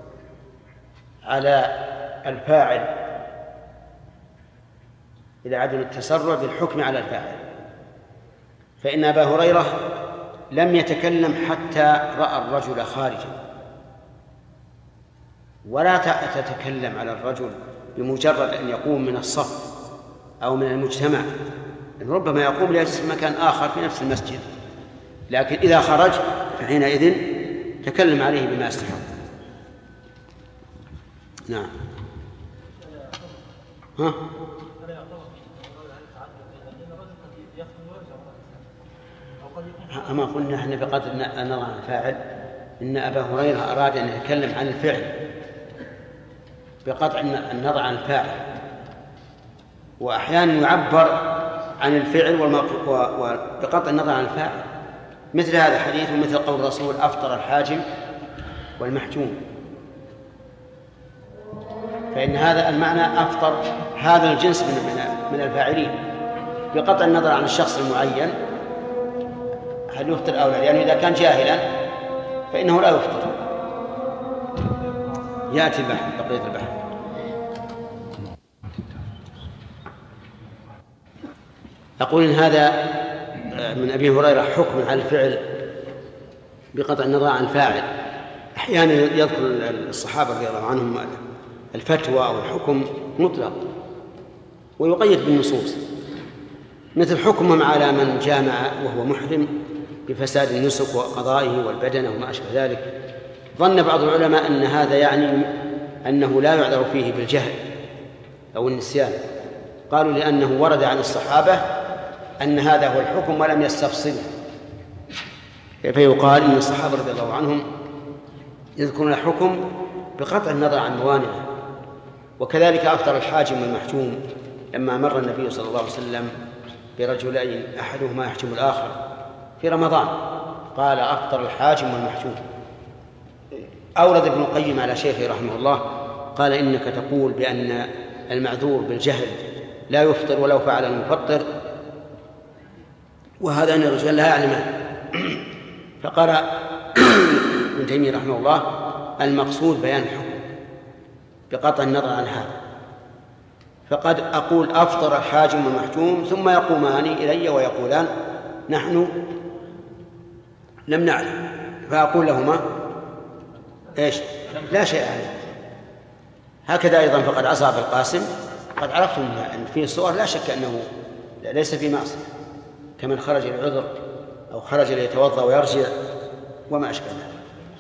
على الفاعل، إلى عدم التسرع بالحكم على الفاعل، فإن أبا هريرة لم يتكلم حتى رأى الرجل خارجا، ولا تتكلم على الرجل بمجرد أن يقوم من الصف أو من المجتمع، ربما يقوم ليجلس في مكان آخر في نفس المسجد، لكن إذا خرج فحينئذ تكلم عليه بما استحق. نعم. أما قلنا احنا بقدر النظر عن الفاعل إن أبا هريرة أراد أن يتكلم عن الفعل بقطع النظر عن الفاعل، وأحيانا يعبر عن الفعل وبقطع النظر عن الفاعل، مثل هذا الحديث ومثل قول الرسول أفطر الحاجم والمحجوم، فإن هذا المعنى أفطر هذا الجنس من الفاعلين بقطع النظر عن الشخص المعين هل يفطر أو لا، لأنه إذا كان جاهلا فإنه لا يفطر. يأتي البحث بقية البحث. أقول إن هذا من أبي هريرة حكم على الفعل بقطع النظر عن الفاعل. أحيانا يذكر الصحابة رضي الله عنهم الفتوى أو الحكم مطلق ويقيد بالنصوص، مثل حكمهم على من جامع وهو محرم بفساد النسك وقضائه والبدن وما أشبه ذلك. ظن بعض العلماء أن هذا يعني أنه لا يعذر فيه بالجهل أو النسيان، قالوا لأنه ورد عن الصحابة أن هذا هو الحكم ولم يستفصله، فيقال إن الصحابة رضي الله عنهم يذكرون الحكم بقطع النظر عن موانعه. وكذلك أفطر الحاجم والمحجوم لما مر النبي صلى الله عليه وسلم برجلين أحدهما يحجم الآخر في رمضان قال أفطر الحاجم والمحجوم. أورد ابن القيم على شيخه رحمه الله قال إنك تقول بأن المعذور بالجهل لا يفطر ولو فعل المفطر، وهذا أن الرجل لا يعلمه. فقال ابن تيمية رحمه الله المقصود بيان الحكم بقطع النظر عن هذا، فقد أقول أفطر الحاجم والمحجوم ثم يقومان إلي ويقولان نحن لم نعلم، فأقول لهما إيش لا شيء عليه. هكذا أيضا فقد أصاب القاسم قد عرفتم أن فيه صور لا شك أنه ليس في معصية، كمن خرج للعذر أو خرج ليتوضأ ويرجع وما أشبه ذلك.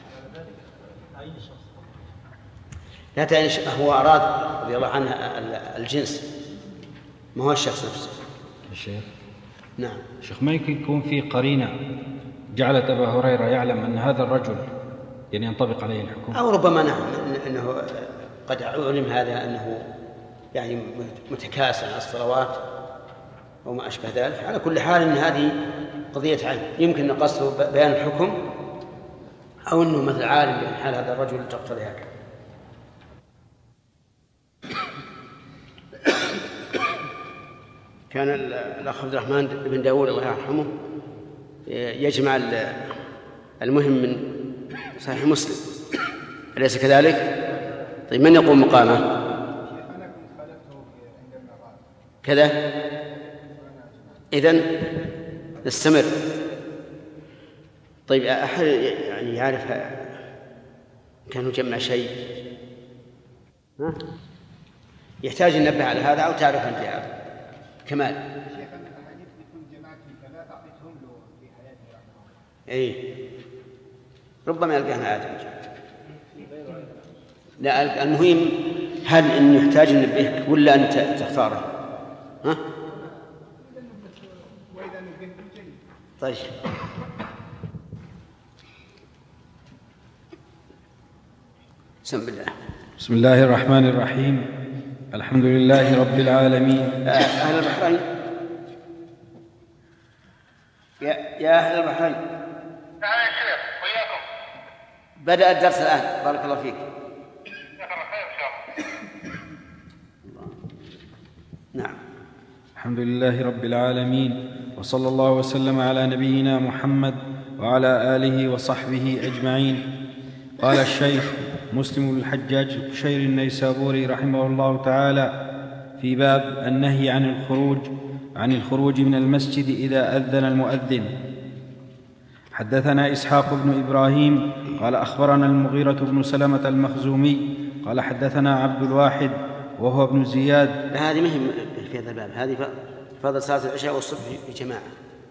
لا تعني هو أراد رضي الله عنه الجنس ما هو الشخص نفسه. الشيخ نعم شيخ، ما يكون في قرينة جعلت أبا هريرة يعلم أن هذا الرجل يعني ينطبق عليه الحكم، أو ربما نعم أنه قد علم هذا أنه يعني متكاسل عن الصلوات وما أشبه ذلك. على كل حال أن هذه قضية علم، يمكن قصده بيان الحكم أو أنه مثل عالم بأن حال هذا الرجل تقتضي هكذا. كان الأخ عبد الرحمن بن داود الله يرحمه يجمع المهم من صحيح مسلم، أليس كذلك؟ طيب من يقوم مقامه؟ كذا؟ إذن نستمر. طيب أحد يعني يعرف كان يجمع شيء يحتاج أن ننبه على هذا أو تعرف أنت هذا كمال؟ شيخ أن الحديث يكون جماعتهم ثلاثة أعطيتهم له في حياته. إيه ربما يلقاها آدم. لا المهم هل إن يحتاج أن ننبهك ولا أنت تختاره؟ ها؟ طيب بسم الله. بسم الله الرحمن الرحيم، الحمد لله رب العالمين. أهل البحرين يا أهل البحرين بدأ الدرس الآن، بارك الله فيك. نعم. الحمد لله رب العالمين، وصلى الله وسلم على نبينا محمد وعلى آله وصحبه أجمعين. قال الشيخ مسلم بن الحجاج القشيري النيسابوري رحمه الله تعالى في باب النهي عن الخروج من المسجد إذا أذن المؤذن. حدثنا إسحاق بن إبراهيم قال أخبرنا المغيرة بن سلمة المخزومي قال حدثنا عبد الواحد وهو ابن زياد. هذه مهم في هذا الباب، هذه فضل صلاة العشاء والصبح في جماعة.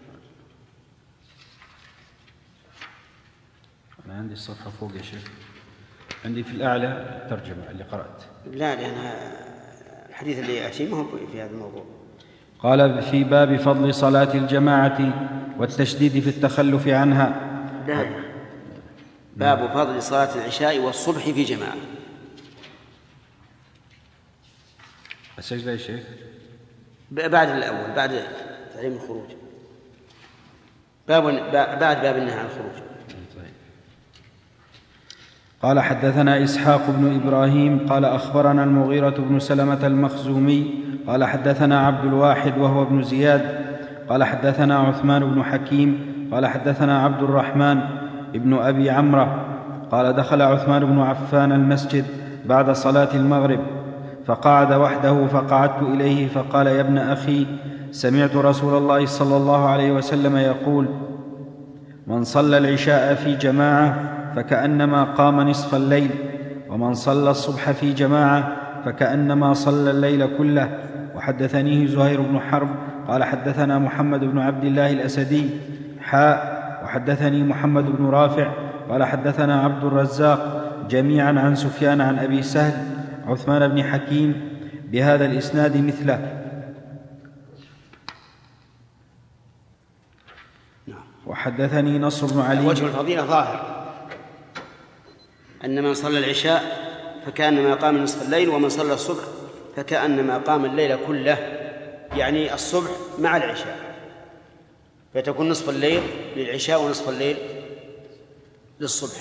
أنا عندي الصفحة فوق يا شيخ، عندي في الأعلى الترجمة اللي قرأت. لا لأن الحديث اللي يأتي ما هو في هذا الموضوع. قال في باب فضل صلاة الجماعة والتشديد في التخلف عنها. لا. باب فضل صلاة العشاء والصبح في جماعة. السجدة يا شيخ بعد الأول، بعد تعليم الخروج، بعد باب النهي عن الخروج. قال حدثنا إسحاق بن إبراهيم قال أخبرنا المغيرة بن سلمة المخزومي قال حدثنا عبد الواحد وهو ابن زياد قال حدثنا عثمان بن حكيم قال حدثنا عبد الرحمن ابن أبي عمرو قال دخل عثمان بن عفان المسجد بعد صلاة المغرب فقعد وحده فقعدت إليه فقال: يا ابن أخي، سمعت رسول الله صلى الله عليه وسلم يقول: من صلى العشاء في جماعة فكأنما قام نصف الليل، ومن صلى الصبح في جماعة فكأنما صلى الليل كله. وحدثنيه زهير بن حرب قال حدثنا محمد بن عبد الله الأسدي وحدثني محمد بن رافع قال حدثنا عبد الرزاق جميعا عن سفيان عن أبي سهل عثمان بن حكيم بهذا الإسناد مثله. وحدثني نصر بن علي. وجه الفضيلة ظاهر أن من صلى العشاء فكأنما قام نصف الليل، ومن صلى الصبح فكأنما قام الليل كله، يعني الصبح مع العشاء، فتكون نصف الليل للعشاء ونصف الليل للصبح.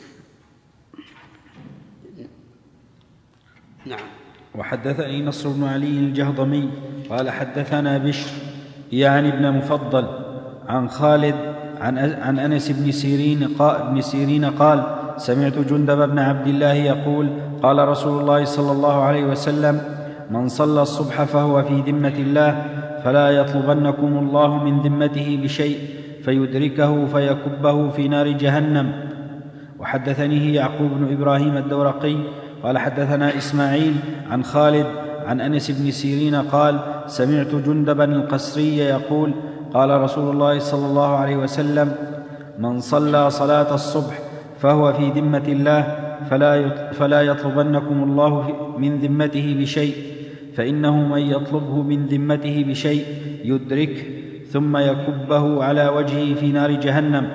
نعم. وحدثني نصر بن علي الجهضمي قال حدثنا بشر يعني ابن مفضل عن خالد عن أنس بن سيرين قال: سمعت جندب بن عبد الله يقول: قال رسول الله صلى الله عليه وسلم: من صلى الصبح فهو في ذمة الله، فلا يطلبنكم الله من ذمته بشيء فيدركه فيكبه في نار جهنم. وحدثنيه يعقوب بن إبراهيم الدورقي قال حدثنا إسماعيل عن خالد عن أنس بن سيرين قال: سمعت جندبا القسري يقول: قال رسول الله صلى الله عليه وسلم: من صلى صلاة الصبح فهو في ذمة الله، فلا يطلبنكم الله من ذمته بشيء، فإنه من يطلبه من ذمته بشيء يدركه ثم يكبه على وجهه في نار جهنم.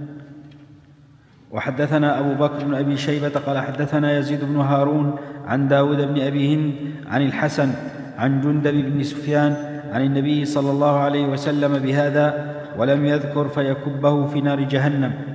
وحدثنا أبو بكر بن أبي شيبة قال حدثنا يزيد بن هارون عن داود بن أبي هند عن الحسن عن جندب بن سفيان عن النبي صلى الله عليه وسلم بهذا، ولم يذكر فيكبه في نار جهنم.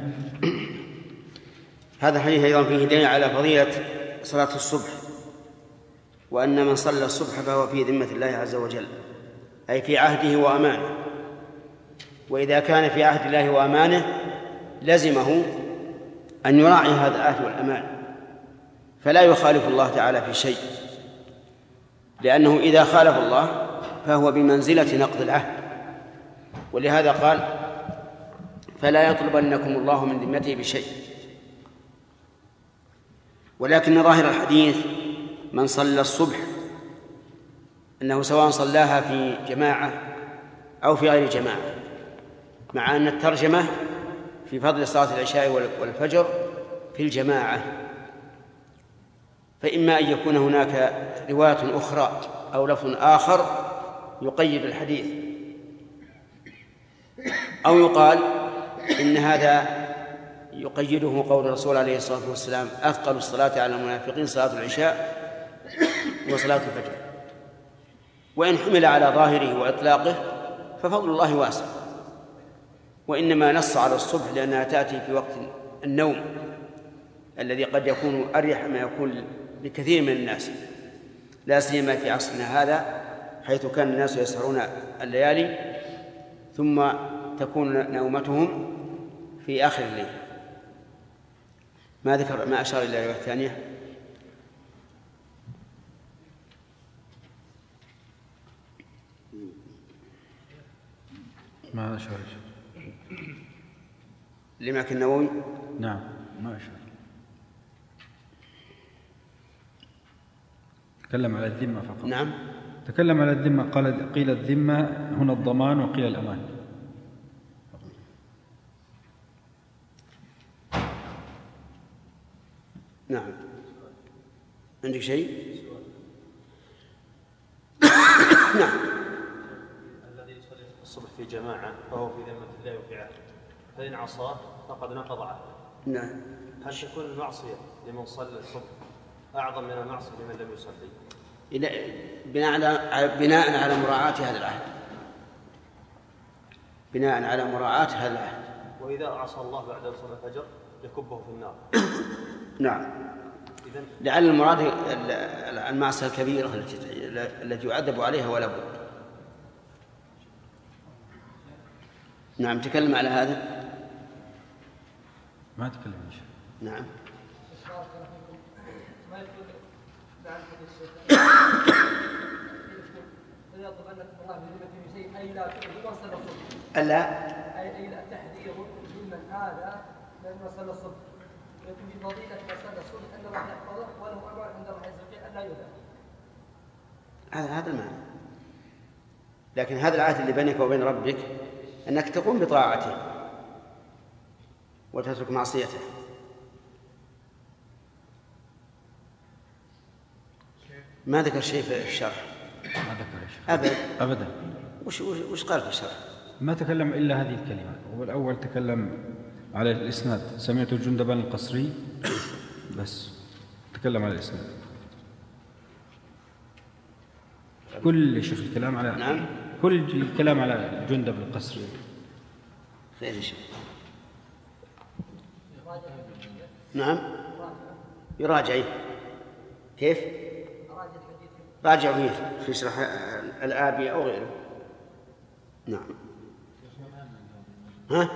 هذا الحديث أيضا فيه دليل على فضيلة صلاة الصبح، وأن من صلى الصبح فهو في ذمة الله عز وجل، أي في عهده وأمانه. وإذا كان في عهد الله وأمانه لزمه أن يراعي هذا العهد والأمان، فلا يخالف الله تعالى في شيء، لأنه إذا خالف الله فهو بمنزلة نقض العهد. ولهذا قال: فلا يطلبنكم الله من ذمته بشيء. ولكن ظاهر الحديث من صلى الصبح أنه سواء صلاها في جماعة أو في غير جماعة، مع أن الترجمة في فضل صلاة العشاء والفجر في الجماعة، فإما أن يكون هناك رواية أخرى أو لفظ آخر يقيد الحديث، أو يقال إن هذا يقيده قول الرسول عليه الصلاة والسلام: أثقل الصلاة على المنافقين صلاة العشاء وصلاة الفجر. وإن حمل على ظاهره وإطلاقه ففضل الله واسع، وإنما نص على الصبح لأنها تأتي في وقت النوم الذي قد يكون أريح ما يكون لكثير من الناس، لا سيما في عصرنا هذا حيث كان الناس يسهرون الليالي ثم تكون نومتهم في آخر الليل. ما أشار إلى الرواية الثانية. ما أشار الإمام النووي. نعم ما أشار. تكلم على الذمة فقط. نعم تكلم على الذمة، قيل الذمة هنا الضمان وقيل الأمان. نعم. عندك شيء؟ نعم. الذي يصلي الصبح في جماعة فهو في ذمة الله وفي عهده، فإن عصاه فقد نقض عهده. نعم. هل تكون المعصية لمن صلى الصبح أعظم من المعصية لمن لم يصلي؟ بناء على مراعاة هذا العهد. بناء على مراعاة هذا العهد. وإذا عصى الله بعد صلاة الفجر يكبه في النار. نعم. لعل المراد المعصية الكبيرة التي يعذب عليها ولا بد. نعم. تكلم على هذا. ما تكلم إن شاء الله. نعم. ما يقول بعد الشيخ يطلب أنكم الله بذمة شيء أي لا تؤذوا وصل الصبح. ألا أي لا تحذير ممن هذا لأنه صلى الصبح. يكون في فضيلة ما صلى الصبح أن الله يحفظه وله أمر عند الله عز وجل أن لا يؤذى. هذا المعنى. لكن هذا العهد اللي بينك وبين ربك أنك تقوم بطاعته وتترك معصيته. ما ذكر شيء في الشرح. ما ذكر شيء أبدا. وش قال في الشرح؟ ما تكلم إلا هذه الكلمة. هو الأول تكلم على الإسناد، سمعت الجندب القصري بس تكلم على الإسناد. كل شيخ الكلام على نعم. كل الكلام على الجندب القصري. خير شيء. نعم. يراجع. كيف؟ راجع في شرح الآبي أو غيره. نعم. ها؟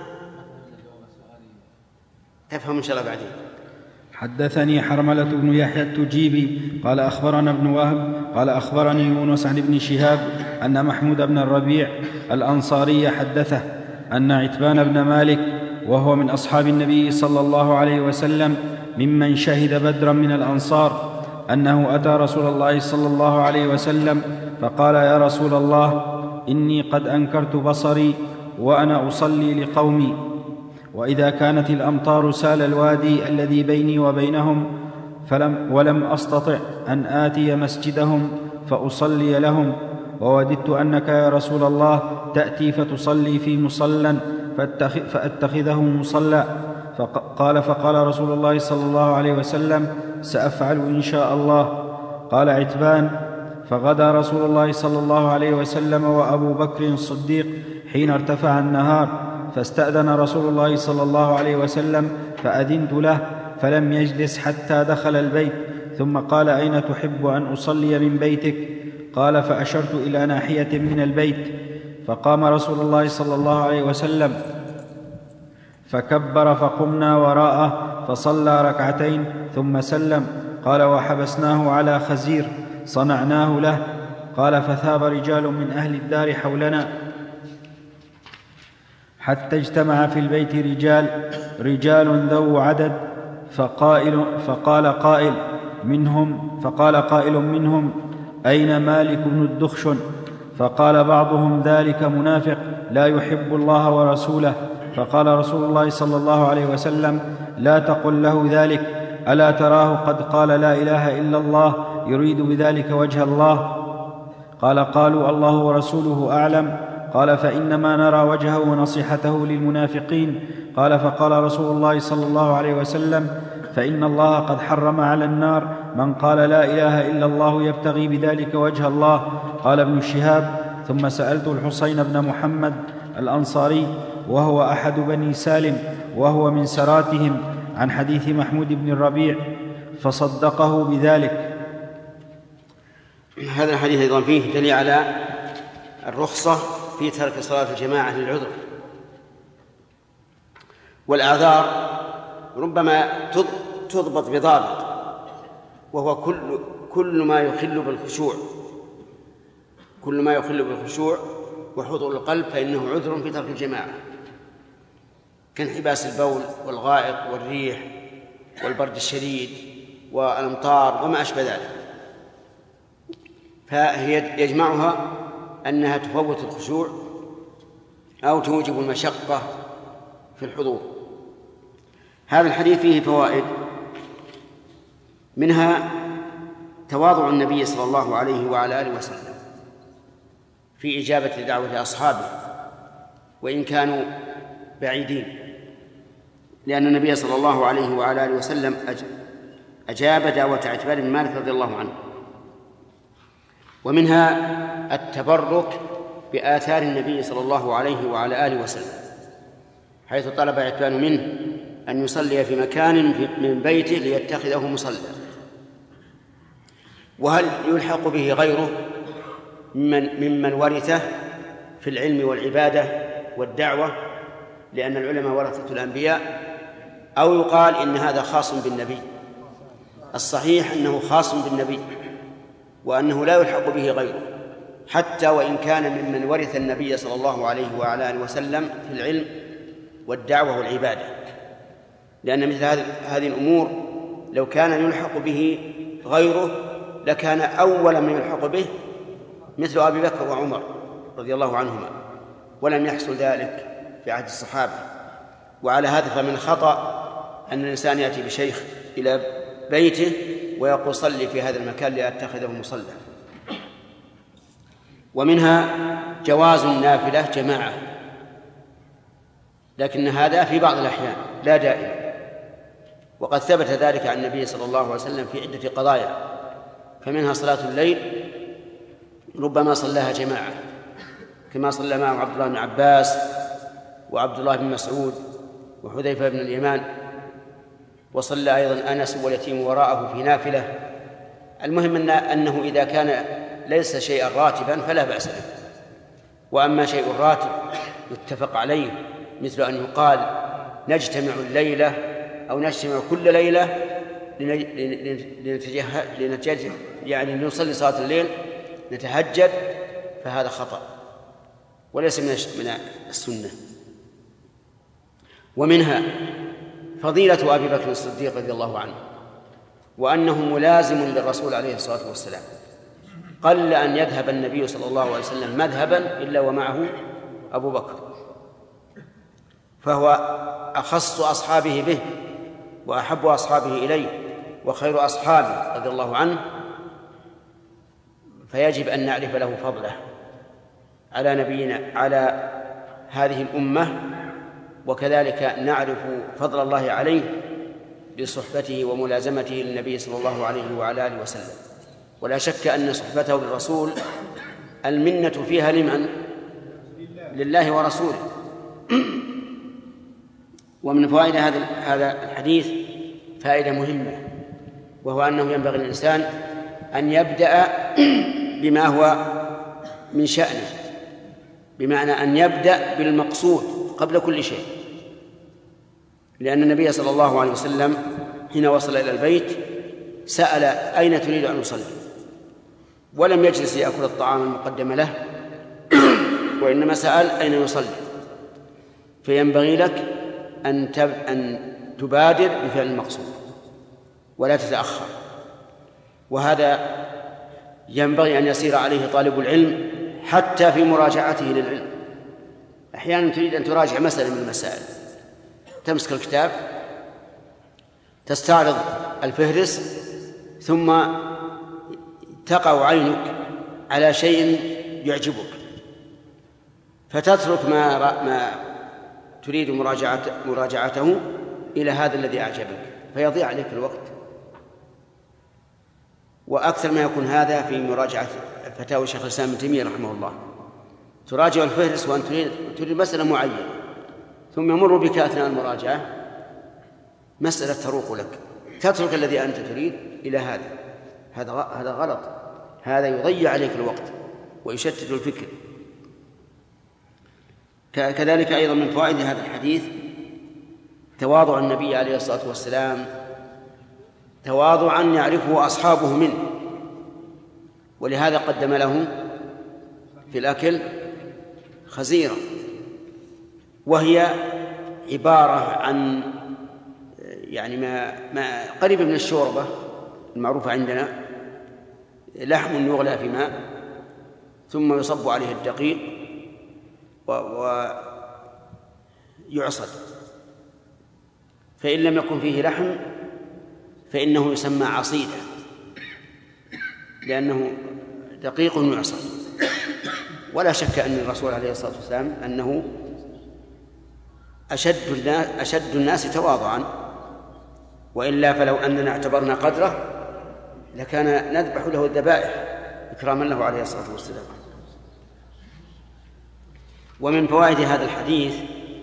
تفهم إن شاء الله بعدين. حدثني حرملة بن يحيى التجيبي قال أخبرنا ابن وهب قال أخبرني يونس عن ابن شهاب أن محمود بن الربيع الأنصاري حدثه أن عتبان بن مالك وهو من أصحاب النبي صلى الله عليه وسلم ممن شهد بدرا من الأنصار أنه أتى رسول الله صلى الله عليه وسلم فقال: يا رسول الله، إني قد أنكرت بصري وأنا أصلي لقومي، وإذا كانت الأمطار سال الوادي الذي بيني وبينهم ولم أستطع أن آتي مسجدهم فأصلي لهم، ووددت أنك يا رسول الله تأتي فتصلي في مصلى فأتخذه مصلى. فقال رسول الله صلى الله عليه وسلم: سأفعل إن شاء الله. قال عتبان: فغدا رسول الله صلى الله عليه وسلم وأبو بكر الصديق حين ارتفع النهار، فاستأذن رسول الله صلى الله عليه وسلم فأذنت له، فلم يجلس حتى دخل البيت، ثم قال: أين تحب أن أصلي من بيتك؟ قال: فأشرت إلى ناحية من البيت. فقام رسول الله صلى الله عليه وسلم فكبر، فقمنا وراءه فصلى ركعتين ثم سلم. قال: وحبسناه على خزير صنعناه له. قال: فثاب رجال من أهل الدار حولنا حتى اجتمع في البيت رجال ذو عدد، فقال قائل منهم: أين مالك بن الدخشن؟ فقال بعضهم: ذلك منافق لا يحب الله ورسوله. فقال رسول الله صلى الله عليه وسلم: لا تقل له ذلك، ألا تراه قد قال لا إله إلا الله يريد بذلك وجه الله؟ قالوا: الله ورسوله أعلم. قال: فإنما نرى وجهه ونصيحته للمنافقين. قال: فقال رسول الله صلى الله عليه وسلم: فإن الله قد حرم على النار من قال لا إله إلا الله يبتغي بذلك وجه الله. قال ابن شهاب: ثم سألت الحسين بن محمد الأنصاري وهو أحد بني سالم وهو من سراتهم عن حديث محمود بن الربيع فصدقه بذلك. هذا الحديث أيضا فيه دليل على الرخصة في ترك صلاة الجماعة للعذر، والأعذار ربما تضبط بضابط، وهو كل ما يخل بالخشوع، كل ما يخل بالخشوع وحضور القلب فإنه عذر في ترك الجماعة، كانحباس البول والغائط والريح والبرد الشديد والأمطار وما أشبه ذلك. فهي يجمعها أنها تفوت الخشوع أو توجب المشقة في الحضور. هذا الحديث فيه فوائد، منها تواضع النبي صلى الله عليه وعلى آله وسلم في إجابة دعوة أصحابه وإن كانوا بعيدين، لأن النبي صلى الله عليه وعلى آله وسلم أجاب دعوة عتبان بن مالك رضي الله عنه. ومنها التبرك بآثار النبي صلى الله عليه وعلى آله وسلم، حيث طلب عتبان منه أن يصلي في مكان من بيته ليتخذه مصلى. وهل يلحق به غيره ممن ورثه في العلم والعبادة والدعوة، لأن العلماء ورثة الأنبياء، أو يقال إن هذا خاص بالنبي؟ الصحيح أنه خاص بالنبي، وأنه لا يلحق به غيره، حتى وإن كان ممن ورث النبي صلى الله عليه وعلى آله وسلم في العلم والدعوة والعبادة، لأن مثل هذه الأمور لو كان يلحق به غيره لكان أول من يلحق به مثل أبي بكر وعمر رضي الله عنهما، ولم يحصل ذلك في عهد الصحابة. وعلى هذا فمن خطأ أن الإنسان يأتي بشيخ إلى بيته ويقول صلي في هذا المكان لأتخذه مصلى. ومنها جواز النافلة جماعة، لكن هذا في بعض الأحيان لا دائما، وقد ثبت ذلك عن النبي صلى الله عليه وسلم في عدة قضايا، فمنها صلاة الليل ربما صلاها جماعة، كما صلى معه عبد الله بن عباس وعبد الله بن مسعود وحذيفة بن اليمان، وصلى أيضا أنس واليتيم وراءه في نافلة. المهم أنه إذا كان ليس شيئا راتبا فلا بأس به. وأما شيء راتب يتفق عليه مثل أن يقال نجتمع الليلة أو نجتمع كل ليلة لنتجهد، يعني نصلي صلاة الليل نتهجد، فهذا خطأ وليس من السنة. ومنها فضيلة أبي بكر الصديق رضي الله عنه، وأنه ملازم للرسول عليه الصلاة والسلام، قل أن يذهب النبي صلى الله عليه وسلم مذهبا إلا ومعه أبو بكر، فهو أخص أصحابه به وأحب أصحابه إليه وخير أصحابه رضي الله عنه، فيجب أن نعرف له فضله على نبينا على هذه الأمة، وكذلك نعرف فضل الله عليه بصحبته وملازمته للنبي صلى الله عليه وعلى آله وسلم. ولا شك أن صحبته للرسول المنة فيها لمن؟ لله ورسوله. ومن فوائد هذا الحديث فائدة مهمة، وهو أنه ينبغي للإنسان أن يبدأ بما هو من شأنه، بمعنى أن يبدأ بالمقصود قبل كل شيء، لأن النبي صلى الله عليه وسلم حين وصل إلى البيت سأل أين تريد أن يصلي، ولم يجلس ليأكل الطعام المقدم له، وإنما سأل أين يصلي. فينبغي لك أن تبادر بفعل المقصود ولا تتأخر، وهذا ينبغي أن يسير عليه طالب العلم حتى في مراجعته للعلم. أحيانا تريد أن تراجع مسألة من المسائل، تمسك الكتاب تستعرض الفهرس ثم تقع عينك على شيء يعجبك فتترك ما تريد مراجعته إلى هذا الذي أعجبك، فيضيع عليك الوقت. وأكثر ما يكون هذا في مراجعة فتاوى شيخ الإسلام ابن تيمية رحمه الله، تراجع الفهرس وأن تريد مسألة معينة، ثم يمر بك أثناء المراجعة مسألة تروق لك، تترك الذي أنت تريد إلى هذا غلط، هذا يضيع عليك الوقت ويشتت الفكر. كذلك أيضا من فوائد هذا الحديث تواضع النبي عليه الصلاة والسلام، تواضعا يعرفه أصحابه منه، ولهذا قدم له في الأكل خزيرة، وهي عبارة عن يعني ما قريب من الشوربة المعروفة عندنا، لحم يغلى في ماء ثم يصب عليه الدقيق ويعصد، فإن لم يكن فيه لحم فإنه يسمى عصيدة، لأنه دقيق يعصد. ولا شك أن الرسول عليه الصلاة والسلام أنه أشد الناس تواضعا، وإلا فلو أننا اعتبرنا قدره لكان نذبح له الذبائح إكراما له عليه الصلاة والسلام. ومن فوائد هذا الحديث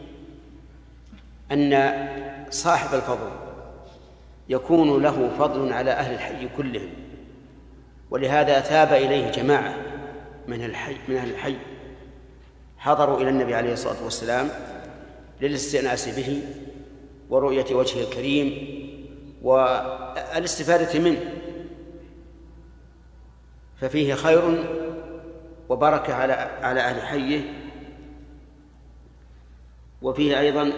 أن صاحب الفضل يكون له فضل على أهل الحي كلهم، ولهذا ثاب إليه جماعة من أهل الحي حضروا إلى النبي عليه الصلاة والسلام للاستئناس به ورؤية وجهه الكريم والاستفادة منه، ففيه خير وبركة على أهل حيه. وفيه أيضا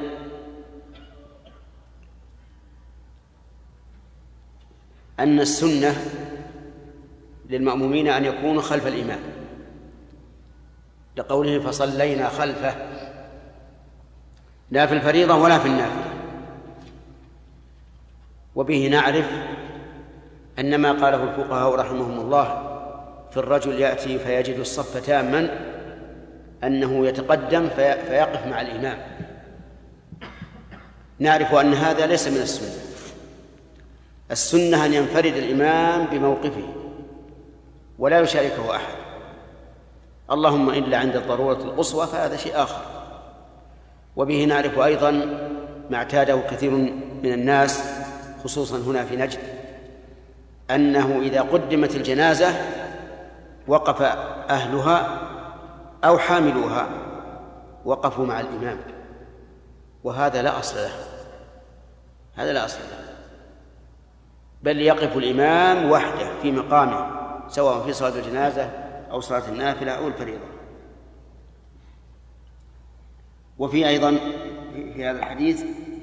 أن السنة للمأمومين أن يكونوا خلف الإمام، لقوله فصلينا خلفه، لا في الفريضة ولا في النافلة. وبه نعرف أن ما قاله الفقهاء رحمهم الله في الرجل يأتي فيجد الصف تاما أنه يتقدم فيقف مع الإمام، نعرف أن هذا ليس من السنة. السنة أن ينفرد الإمام بموقفه ولا يشاركه أحد، اللهم إلا عند الضرورة القصوى فهذا شيء آخر. وبه نعرف أيضا ما اعتاده كثير من الناس خصوصا هنا في نجد، أنه إذا قدمت الجنازة وقف أهلها أو حاملوها وقفوا مع الإمام، وهذا لا أصل له، هذا لا أصل له، بل يقف الإمام وحده في مقامه سواء في صلاة الجنازة أو صلاة النافلة أو الفريضة. وفي أيضا في هذا الحديث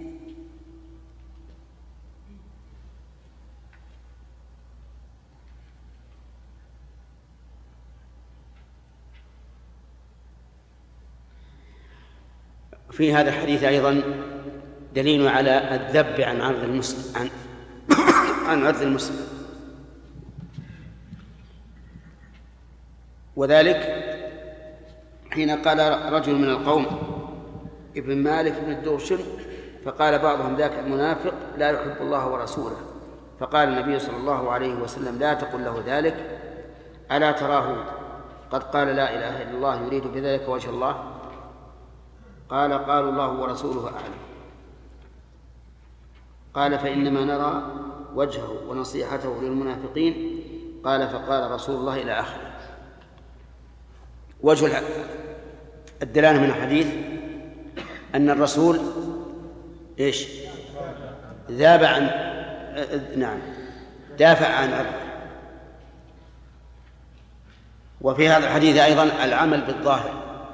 أيضا دليل على الذب عن عرض المسلم عن عرض المسلم، وذلك حين قال رجل من القوم ابن مالك بن الدوشن، فقال بعضهم ذاك المنافق لا يحب الله ورسوله، فقال النبي صلى الله عليه وسلم لا تقل له ذلك، ألا تراه قد قال لا إله إلا الله يريد بذلك وجه الله؟ قالوا الله ورسوله أعلم. قال فإنما نرى وجهه ونصيحته للمنافقين. قال فقال رسول الله إلى آخره. وجه الدلالة من الحديث أن الرسول دافع عن عرضه. وفي هذا الحديث أيضا العمل بالظاهر،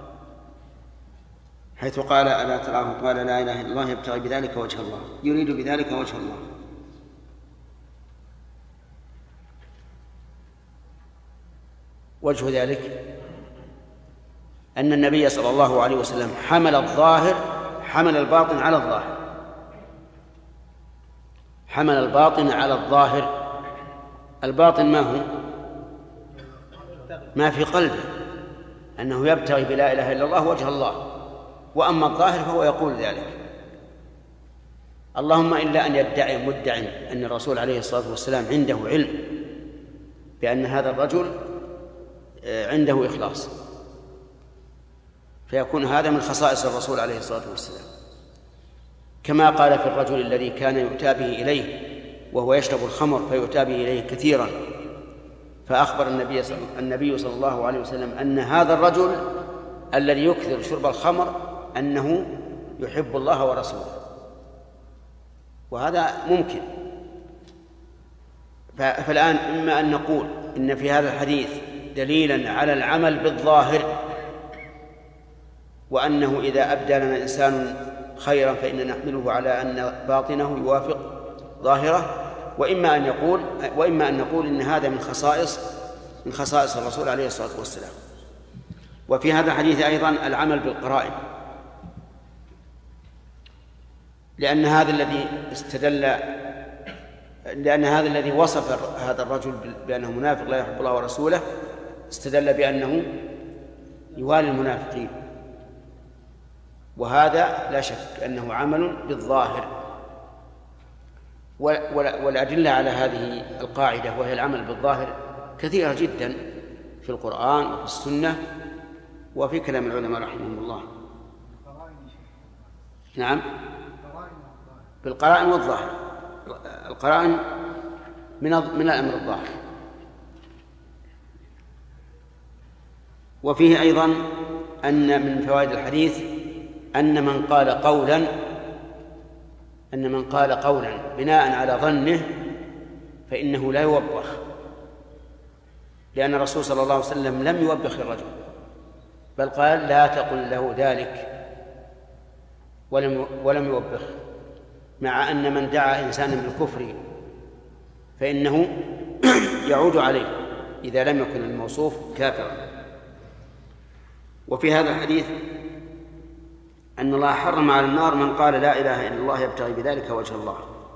حيث قال ألا تراه قال لا إله إلا الله يبتغي بذلك وجه الله، يريد بذلك وجه الله. وجه ذلك أن النبي صلى الله عليه وسلم حمل الباطن على الظاهر، حمل الباطن على الظاهر. الباطن ما هو؟ ما في قلبه، أنه يبتغي بلا إله إلا الله وجه الله، وأما الظاهر فهو يقول ذلك. اللهم إلا أن يدعي مدع أن الرسول عليه الصلاة والسلام عنده علم بأن هذا الرجل عنده إخلاص، فيكون هذا من خصائص الرسول عليه الصلاة والسلام، كما قال في الرجل الذي كان يؤتى به إليه وهو يشرب الخمر فيؤتى به إليه كثيرا، فأخبر النبي صلى الله عليه وسلم أن هذا الرجل الذي يكثر شرب الخمر أنه يحب الله ورسوله، وهذا ممكن. فالآن إما أن نقول إن في هذا الحديث دليلا على العمل بالظاهر، وأنه إذا أبدى لنا إنسان خيرا فإننا نحمله على أن باطنه يوافق ظاهره، وإما أن نقول إن هذا من خصائص الرسول عليه الصلاة والسلام. وفي هذا الحديث أيضا العمل بالقرائن، لأن هذا الذي وصف هذا الرجل بأنه منافق لا يحب الله ورسوله استدل بأنه يوالي المنافقين، وهذا لا شك أنه عمل بالظاهر. والأدلة على هذه القاعدة وهي العمل بالظاهر كثيرة جدا في القرآن وفي السنة وفي كلام العلماء رحمهم الله. نعم، بالقرائن والظاهر. القرائن من الأمر الظاهر. وفيه أيضا أن من فوائد الحديث أن من قال قولا بناء على ظنه فإنه لا يوبخ، لأن الرسول صلى الله عليه وسلم لم يوبخ الرجل، بل قال لا تقل له ذلك، ولم يوبخ، مع أن من دعا إنسانا بالكفر فإنه يعود عليه إذا لم يكن الموصوف كافرا. وفي هذا الحديث أن الله حرم على النار من قال لا إله إلا الله يبتغي بذلك وجه الله.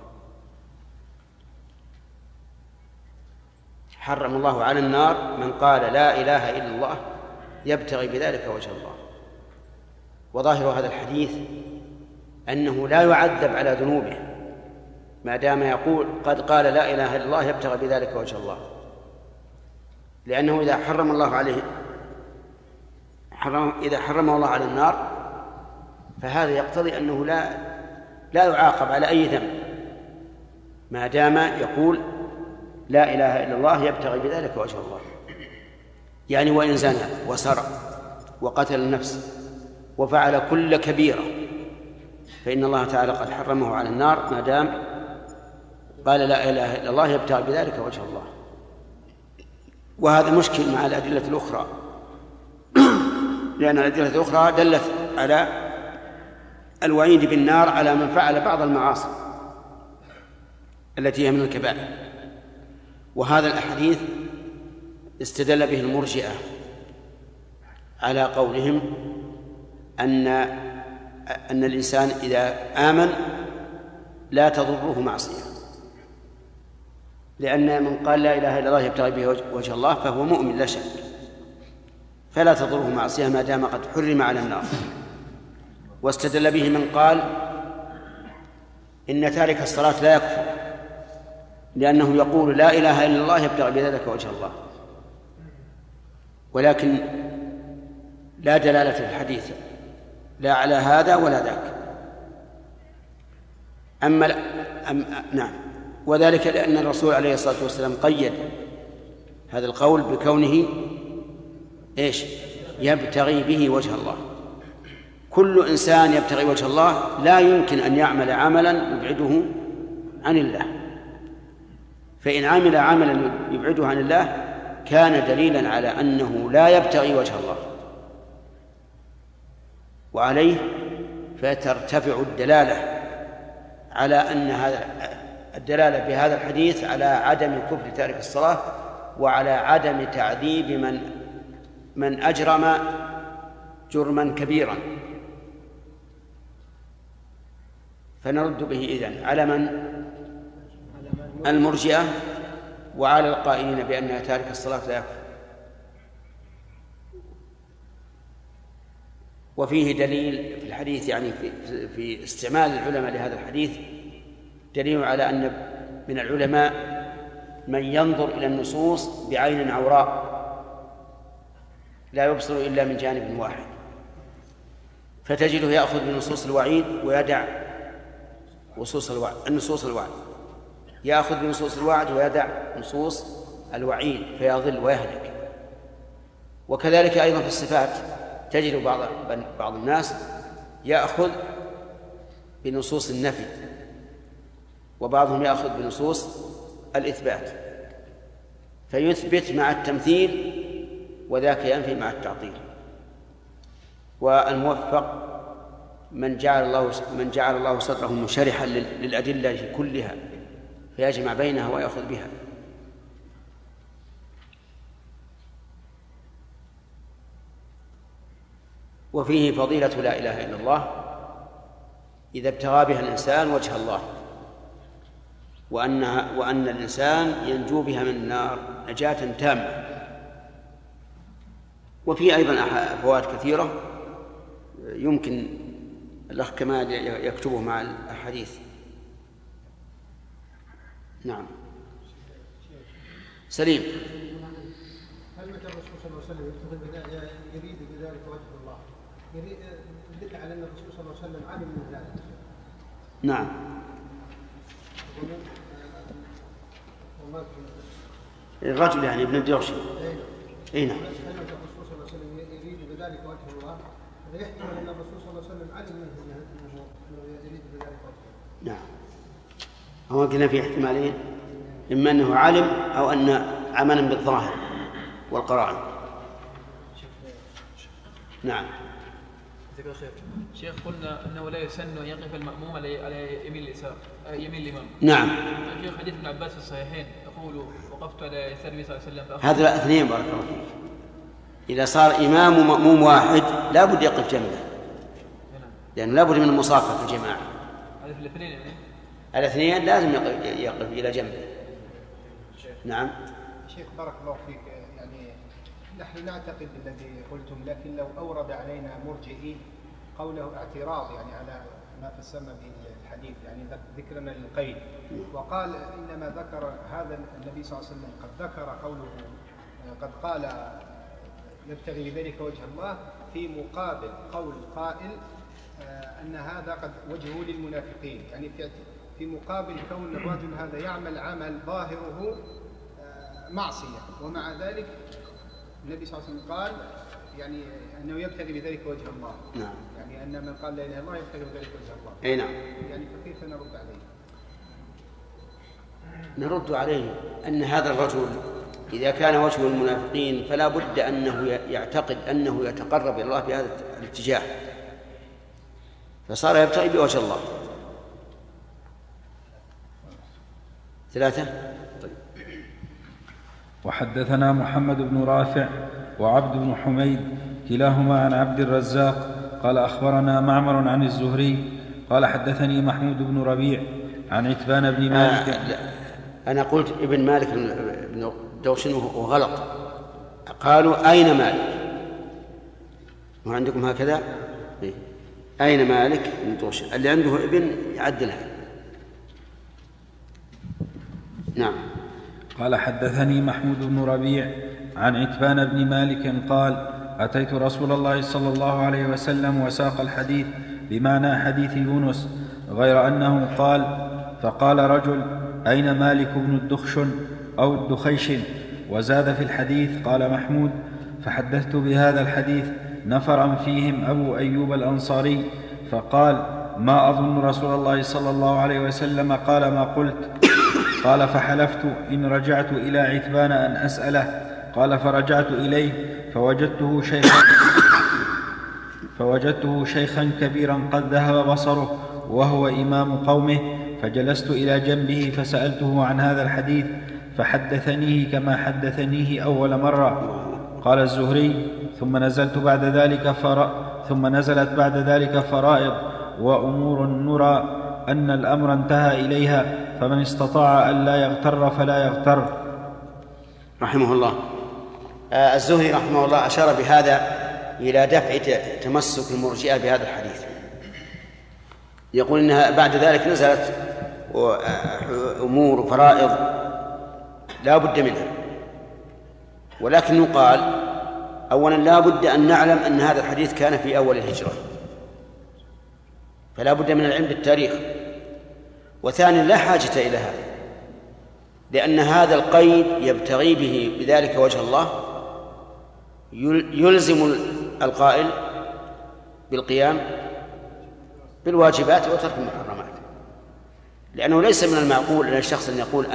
حرم الله على النار من قال لا إله إلا الله يبتغي بذلك وجه الله. وظاهر هذا الحديث أنه لا يعذب على ذنوبه ما دام يقول قد قال لا إله إلا الله يبتغي بذلك وجه الله، لأنه إذا حرمه الله على النار فهذا يقتضي أنه لا يعاقب على أي ذنب ما دام يقول لا إله إلا الله يبتغي بذلك وجه الله. يعني وإن زنى وسرق وقتل النفس وفعل كل كبيرة فإن الله تعالى قد حرمه على النار ما دام قال لا إله إلا الله يبتغي بذلك وجه الله. وهذا مشكل مع الأدلة الأخرى، لأن الأدلة الأخرى دلت على الوعيد بالنار على من فعل بعض المعاصي التي هي من الكبائر. وهذا الأحاديث استدل به المرجئة على قولهم أن الإنسان إذا آمن لا تضره معصية، لأن من قال لا إله إلا الله يبتغي به وجه الله فهو مؤمن لا شك، فلا تضره معصية ما دام قد حرم على النار. واستدل به من قال إن تارك الصلاة لا يكفر، لأنه يقول لا إله إلا الله يبتغي بذلك وجه الله. ولكن لا دلالة في الحديث لا على هذا ولا ذاك. نعم، وذلك لأن الرسول عليه الصلاة والسلام قيد هذا القول بكونه يبتغي به وجه الله. كل إنسان يبتغي وجه الله لا يمكن أن يعمل عملا يبعده عن الله، فإن عمل عملا يبعده عن الله كان دليلا على أنه لا يبتغي وجه الله، وعليه فترتفع الدلالة على أن الدلالة بهذا الحديث على عدم كفر تارك الصلاة وعلى عدم تعذيب من أجرم جرما كبيرا. فنرد به إذن على من؟ المرجئة وعلى القائلين بأن تارك الصلاة لا يكفر. وفيه دليل في الحديث، يعني في استعمال العلماء لهذا الحديث دليل على أن من العلماء من ينظر إلى النصوص بعين عوراء لا يبصر إلا من جانب واحد، فتجده يأخذ بنصوص الوعيد ويدع نصوص الوعد، يأخذ بنصوص الوعد ويدع نصوص الوعيد فيضل ويهلك. وكذلك أيضا في الصفات تجد بعض الناس يأخذ بنصوص النفي وبعضهم يأخذ بنصوص الإثبات، فيثبت مع التمثيل وذاك ينفي مع التعطيل. والموفق من جعل الله صدره منشرحا للأدلة كلها فيجمع بينها ويأخذ بها. وفيه فضيلة لا إله إلا الله إذا ابتغى بها الإنسان وجه الله، وأن الإنسان ينجو بها من النار نجاة تامة. وفيه أيضا فوائد كثيرة يمكن الأخ كمال يكتبه مع الحديث. نعم. سليم. هل متى الرسول صلى الله عليه وسلم يريد بذلك وجه الله؟ يدل على أن الرسول صلى الله عليه وسلم علم من ذلك. نعم. الرجل يعني ابن الجوشي. اي نعم. هل الرسول صلى الله عليه وسلم يريد بذلك وجه الله؟ هذا يحتمل أن الرسول صلى الله عليه وسلم علم منه أنه يريد بذلك وجه الله. نعم. هو قلنا في احتمالين، إما أنه علم أو أن عملا بالظاهر والقرائن. نعم. شيخ قلنا أنه لا يسن أن يقف المأموم على يمين اليسار يمين الإمام. نعم. شيخ حديث ابن عباس في الصحيحين يقول وقفت على يسار النبي صلى الله عليه وسلم. هذا اثنين بارك الله فيك. إذا صار إمام ومأموم واحد لا بد يقف جنبه، لأنه لا بد من المصافحة في الجماعة. هذا في الاثنين يعني. الاثنين لازم يقف إلى جنبه. نعم. شيخ بارك الله فيك، يعني نحن نعتقد الذي قلتم، لكن لو أورد علينا مرجئي قوله اعتراض يعني على ما فسرنا به الحديث، يعني ذكرنا للقيد، وقال إنما ذكر هذا النبي صلى الله عليه وسلم قد ذكر قوله قد قال يبتغي بذلك وجه الله في مقابل قول قائل أن هذا قد وجهه للمنافقين، يعني في مقابل كون الرجل هذا يعمل عمل ظاهره معصية، ومع ذلك النبي صلى الله عليه وسلم قال يعني أنه يبتغي بذلك وجه الله. نعم. يعني أن من قال لا إله إلا الله يبتغي بذلك وجه الله. أي نعم. يعني فكيف نرد عليه؟ نرد عليه أن هذا الرجل إذا كان وجه المنافقين فلا بد أنه يعتقد أنه يتقرب إلى الله بهذا الاتجاه، فصار يبتغي بوجه الله. 3. طيب. وحدثنا محمد بن رافع وعبد بن حميد كلاهما عن عبد الرزاق قال أخبرنا معمر عن الزهري قال حدثني محمود بن ربيع عن عتبان بن مالك. أنا قلت ابن مالك بن دوشن وغلط، قالوا أين مالك؟ وعندكم هكذا؟ أين مالك بن دوشن؟ اللي عنده ابن يعدلها. نعم. قال حدثني محمود بن ربيع عن عتبان بن مالك قال أتيت رسول الله صلى الله عليه وسلم وساق الحديث بمعنى حديث يونس غير أنه قال فقال رجل أين مالك بن الدخشن أو الدخيشن؟ وزاد في الحديث قال محمود فحدثت بهذا الحديث نفرا فيهم أبو أيوب الأنصاري فقال ما أظن رسول الله صلى الله عليه وسلم قال ما قلت. قال فحلفت إن رجعت إلى عتبان أن أسأله. قال فرجعت إليه فوجدته شيخا كبيرا قد ذهب بصره وهو إمام قومه، فجلست إلى جنبه فسألته عن هذا الحديث فحدثنيه كما حدثنيه أول مرة. قال الزهري ثم نزلت بعد ذلك فرائض وأمور نرى أن الأمر انتهى إليها، فمن استطاع أن لا يغتر فلا يغتر. رحمه الله. الزهري رحمه الله أشار بهذا إلى دفع تمسك المرجئة بهذا الحديث، يقول إنها بعد ذلك نزلت أمور فرائض لا بد منها، ولكن يقال أولا لا بد أن نعلم أن هذا الحديث كان في أول الهجرة، فلا بد من العلم بالتاريخ. وثانيا لا حاجة إلى هذا، لأن هذا القيد يبتغي به بذلك وجه الله يلزم القائل بالقيام بالواجبات وترك المحرمات، لأنه ليس من المعقول أن الشخص أن يقول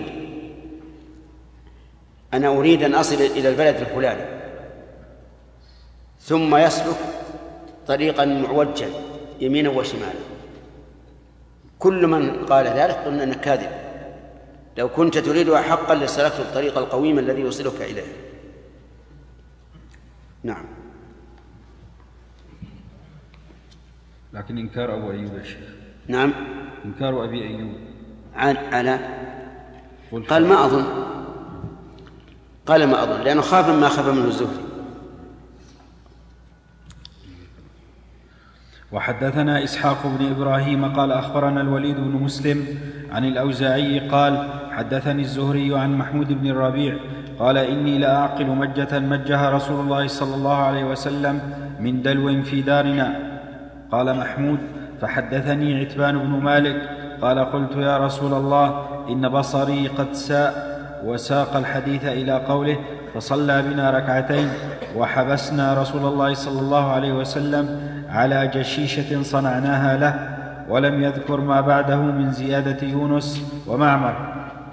أنا أريد أن أصل إلى البلد الفلاني ثم يسلك طريقا معوجا يمينا وشمالا. كل من قال ذلك قلنا أنك كاذب، لو كنت تريدها حقا لسلكت الطريق القويم الذي يوصلك إليه. نعم. لكن إنكار أبو أيوب يا شيخ. نعم. إنكار أبي أيوب على قال ما أظن لأنه خاف مما خاف منه الزهري. وحدثنا إسحاق بن إبراهيم قال أخبرنا الوليد بن مسلم عن الأوزاعي قال حدثني الزهري عن محمود بن الربيع قال إني لأعقل مجة مجها رسول الله صلى الله عليه وسلم من دلو في دارنا. قال محمود فحدثني عتبان بن مالك قال قلت يا رسول الله إن بصري قد ساء، وساق الحديث إلى قوله فصلى بنا ركعتين وحبسنا رسول الله صلى الله عليه وسلم على جشيشة صنعناها له، ولم يذكر ما بعده من زيادة يونس ومعمر.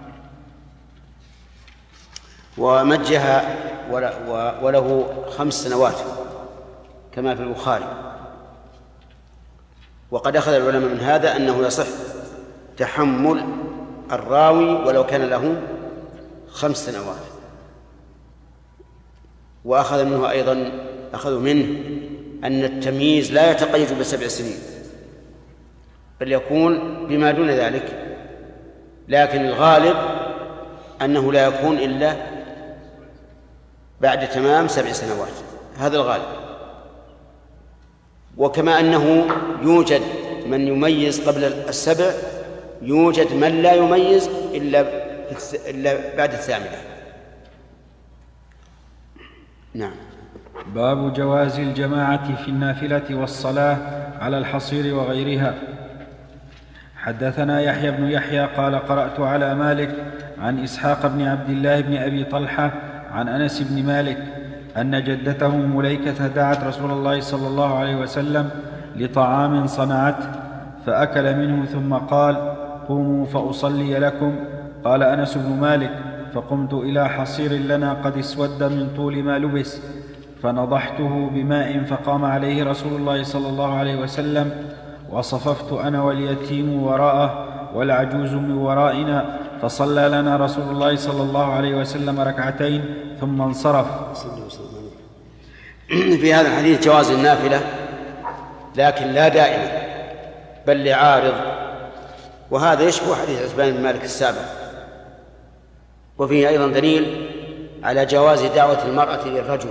ومجها وله 5 سنوات كما في البخاري. وقد أخذ العلماء من هذا أنه يصح تحمل الراوي ولو كان له 5 سنوات. وأخذ منه أيضا أن التمييز لا يتقيد ب7 سنين، بل يكون بما دون ذلك، لكن الغالب أنه لا يكون إلا بعد تمام 7 سنوات، هذا الغالب. وكما أنه يوجد من يميز قبل 7، يوجد من لا يميز إلا بعد 8. نعم. باب جواز الجماعة في النافلة والصلاة على الحصير وغيرها. حدثنا يحيى بن يحيى قال قرأت على مالك عن إسحاق بن عبد الله بن أبي طلحة عن أنس بن مالك أن جدته مليكة دعت رسول الله صلى الله عليه وسلم لطعام صنعته فأكل منه ثم قال قوموا فأصلي لكم. قال أنس بن مالك فقمت إلى حصير لنا قد اسود من طول ما لبس فنضحته بماء فقام عليه رسول الله صلى الله عليه وسلم، وصففت أنا واليتيم وراءه والعجوز من ورائنا، فصلى لنا رسول الله صلى الله عليه وسلم ركعتين ثم انصرف. في هذا الحديث جواز النافلة، لكن لا دائما بل لعارض، وهذا يشبه حديث عتبان بن مالك السابق. وفيه أيضا دليل على جواز دعوة المرأة للرجل،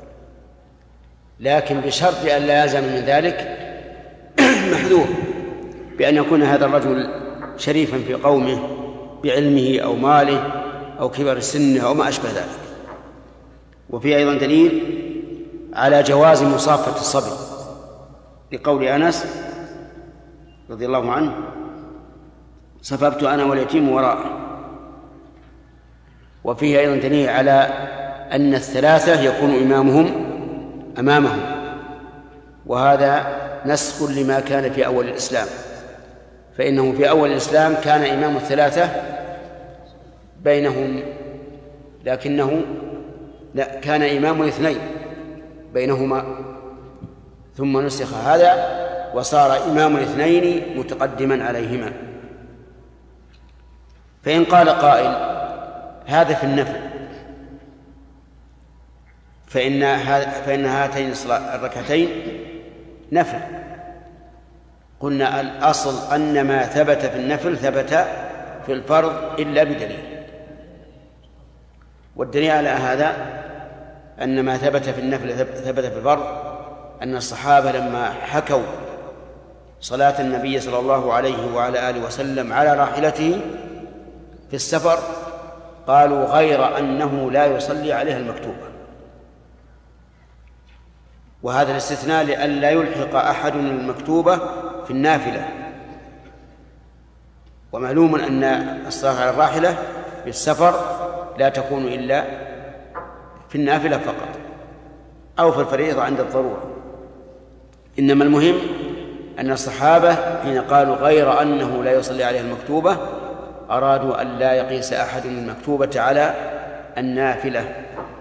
لكن بشرط أن لا يلزم من ذلك محذور، بأن يكون هذا الرجل شريفا في قومه بعلمه أو ماله أو كبر سنه أو ما أشبه ذلك. وفيه أيضا دليل على جواز مصافة الصبي، لقول أنس رضي الله عنه صففت أنا واليتيم وراءه. وفيه أيضا دليل على أن الثلاثة يكون إمامهم أمامهم، وهذا نسخ لما كان في أول الإسلام، فإنه في أول الإسلام كان إمام الثلاثة بينهم، لكنه لا، كان إمام الاثنين بينهما، ثم نسخ هذا وصار إمام الاثنين متقدما عليهما. فإن قال قائل هذا في النفل، فإن هاتين الركعتين نفل، قلنا الأصل أن ما ثبت في النفل ثبت في الفرض إلا بدليل. والدليل على هذا أن ما ثبت في النفل ثبت في الفرض، أن الصحابة لما حكوا صلاة النبي صلى الله عليه وعلى آله وسلم على راحلته في السفر قالوا غير أنه لا يصلي عليها المكتوبة. وهذا الاستثناء لئلا يلحق أحد المكتوبة في النافلة، ومعلوم أن الصلاة على الراحلة في السفر لا تكون إلا في النافلة فقط أو في الفريضة عند الضرورة. إنما المهم أن الصحابة حين قالوا غير أنه لا يصلي عليها المكتوبة أرادوا أن لا يقيس أحد المكتوبة على النافلة.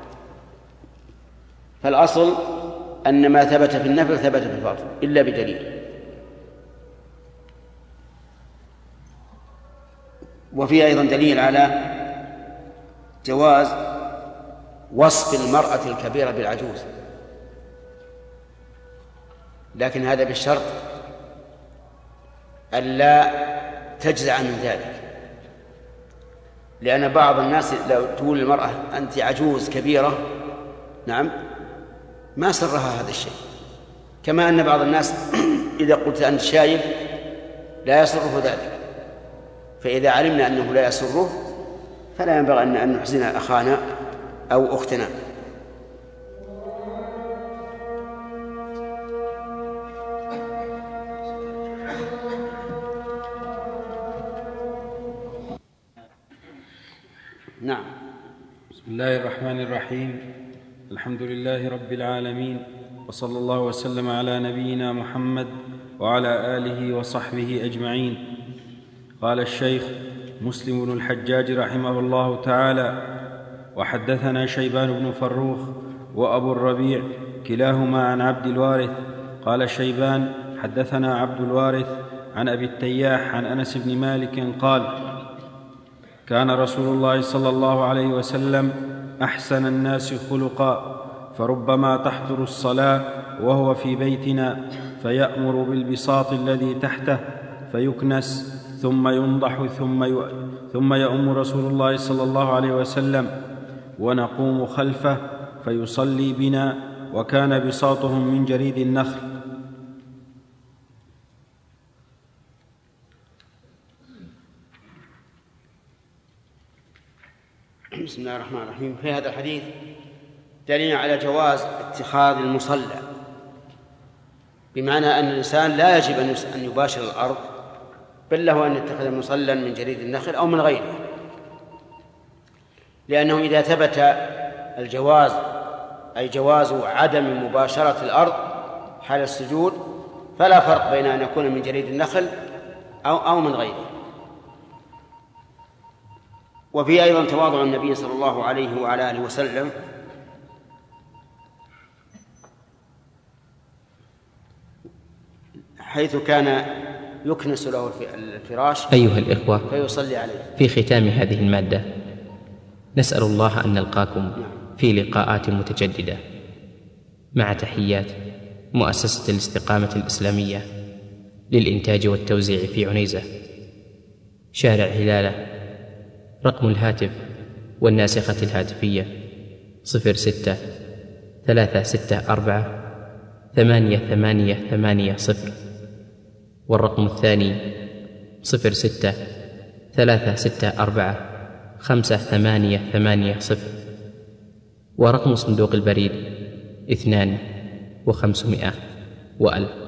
فالأصل أن ما ثبت في النفل ثبت في الفرض إلا بدليل. وفي أيضا دليل على جواز وصف المرأة الكبيرة بالعجوز، لكن هذا بالشرط ألا تجزع من ذلك، لأن بعض الناس لو تقول المرأة أنت عجوز كبيرة نعم ما سرها هذا الشيء، كما أن بعض الناس إذا قلت أنت شايب لا يسره ذلك، فإذا علمنا أنه لا يسره فلا ينبغي أن نحزن أخانا أو أختنا. نعم. بسم الله الرحمن الرحيم. الحمد لله رب العالمين، وصلى الله وسلم على نبينا محمد وعلى آله وصحبه أجمعين. قال الشيخ مسلم بن الحجاج رحمه الله تعالى: وحدثنا شيبان بن فروخ وأبو الربيع كلاهما عن عبد الوارث. قال شيبان: حدثنا عبد الوارث عن أبي التياح عن أنس بن مالك قال: كان رسول الله صلى الله عليه وسلم أحسن الناس خلقا، فربما تحضر الصلاة وهو في بيتنا فيأمر بالبساط الذي تحته فيكنس ثم ينضح ثم يؤم رسول الله صلى الله عليه وسلم ونقوم خلفه فيصلي بنا، وكان بساطهم من جريد النخل. بسم الله الرحمن الرحيم. في هذا الحديث دليل على جواز اتخاذ المصلى، بمعنى أن الإنسان لا يجب أن يباشر الأرض، بل له أن يتخذ مصلى من جريد النخل أو من غيره، لأنه إذا ثبت الجواز أي جواز عدم مباشرة الأرض حال السجود فلا فرق بين أن يكون من جريد النخل أو من غيره. وفي أيضا تواضع النبي صلى الله عليه وعلى آله وسلم، حيث كان يكنس له الفراش أيها الإخوة، فيصلي عليه. في ختام هذه المادة نسأل الله أن نلقاكم في لقاءات متجددة، مع تحيات مؤسسة الاستقامة الإسلامية للإنتاج والتوزيع في عنيزة، شارع هلالة. رقم الهاتف والناسخة الهاتفية 06-364-8880، والرقم الثاني 06-364-5880، ورقم صندوق البريد 2500 و1000.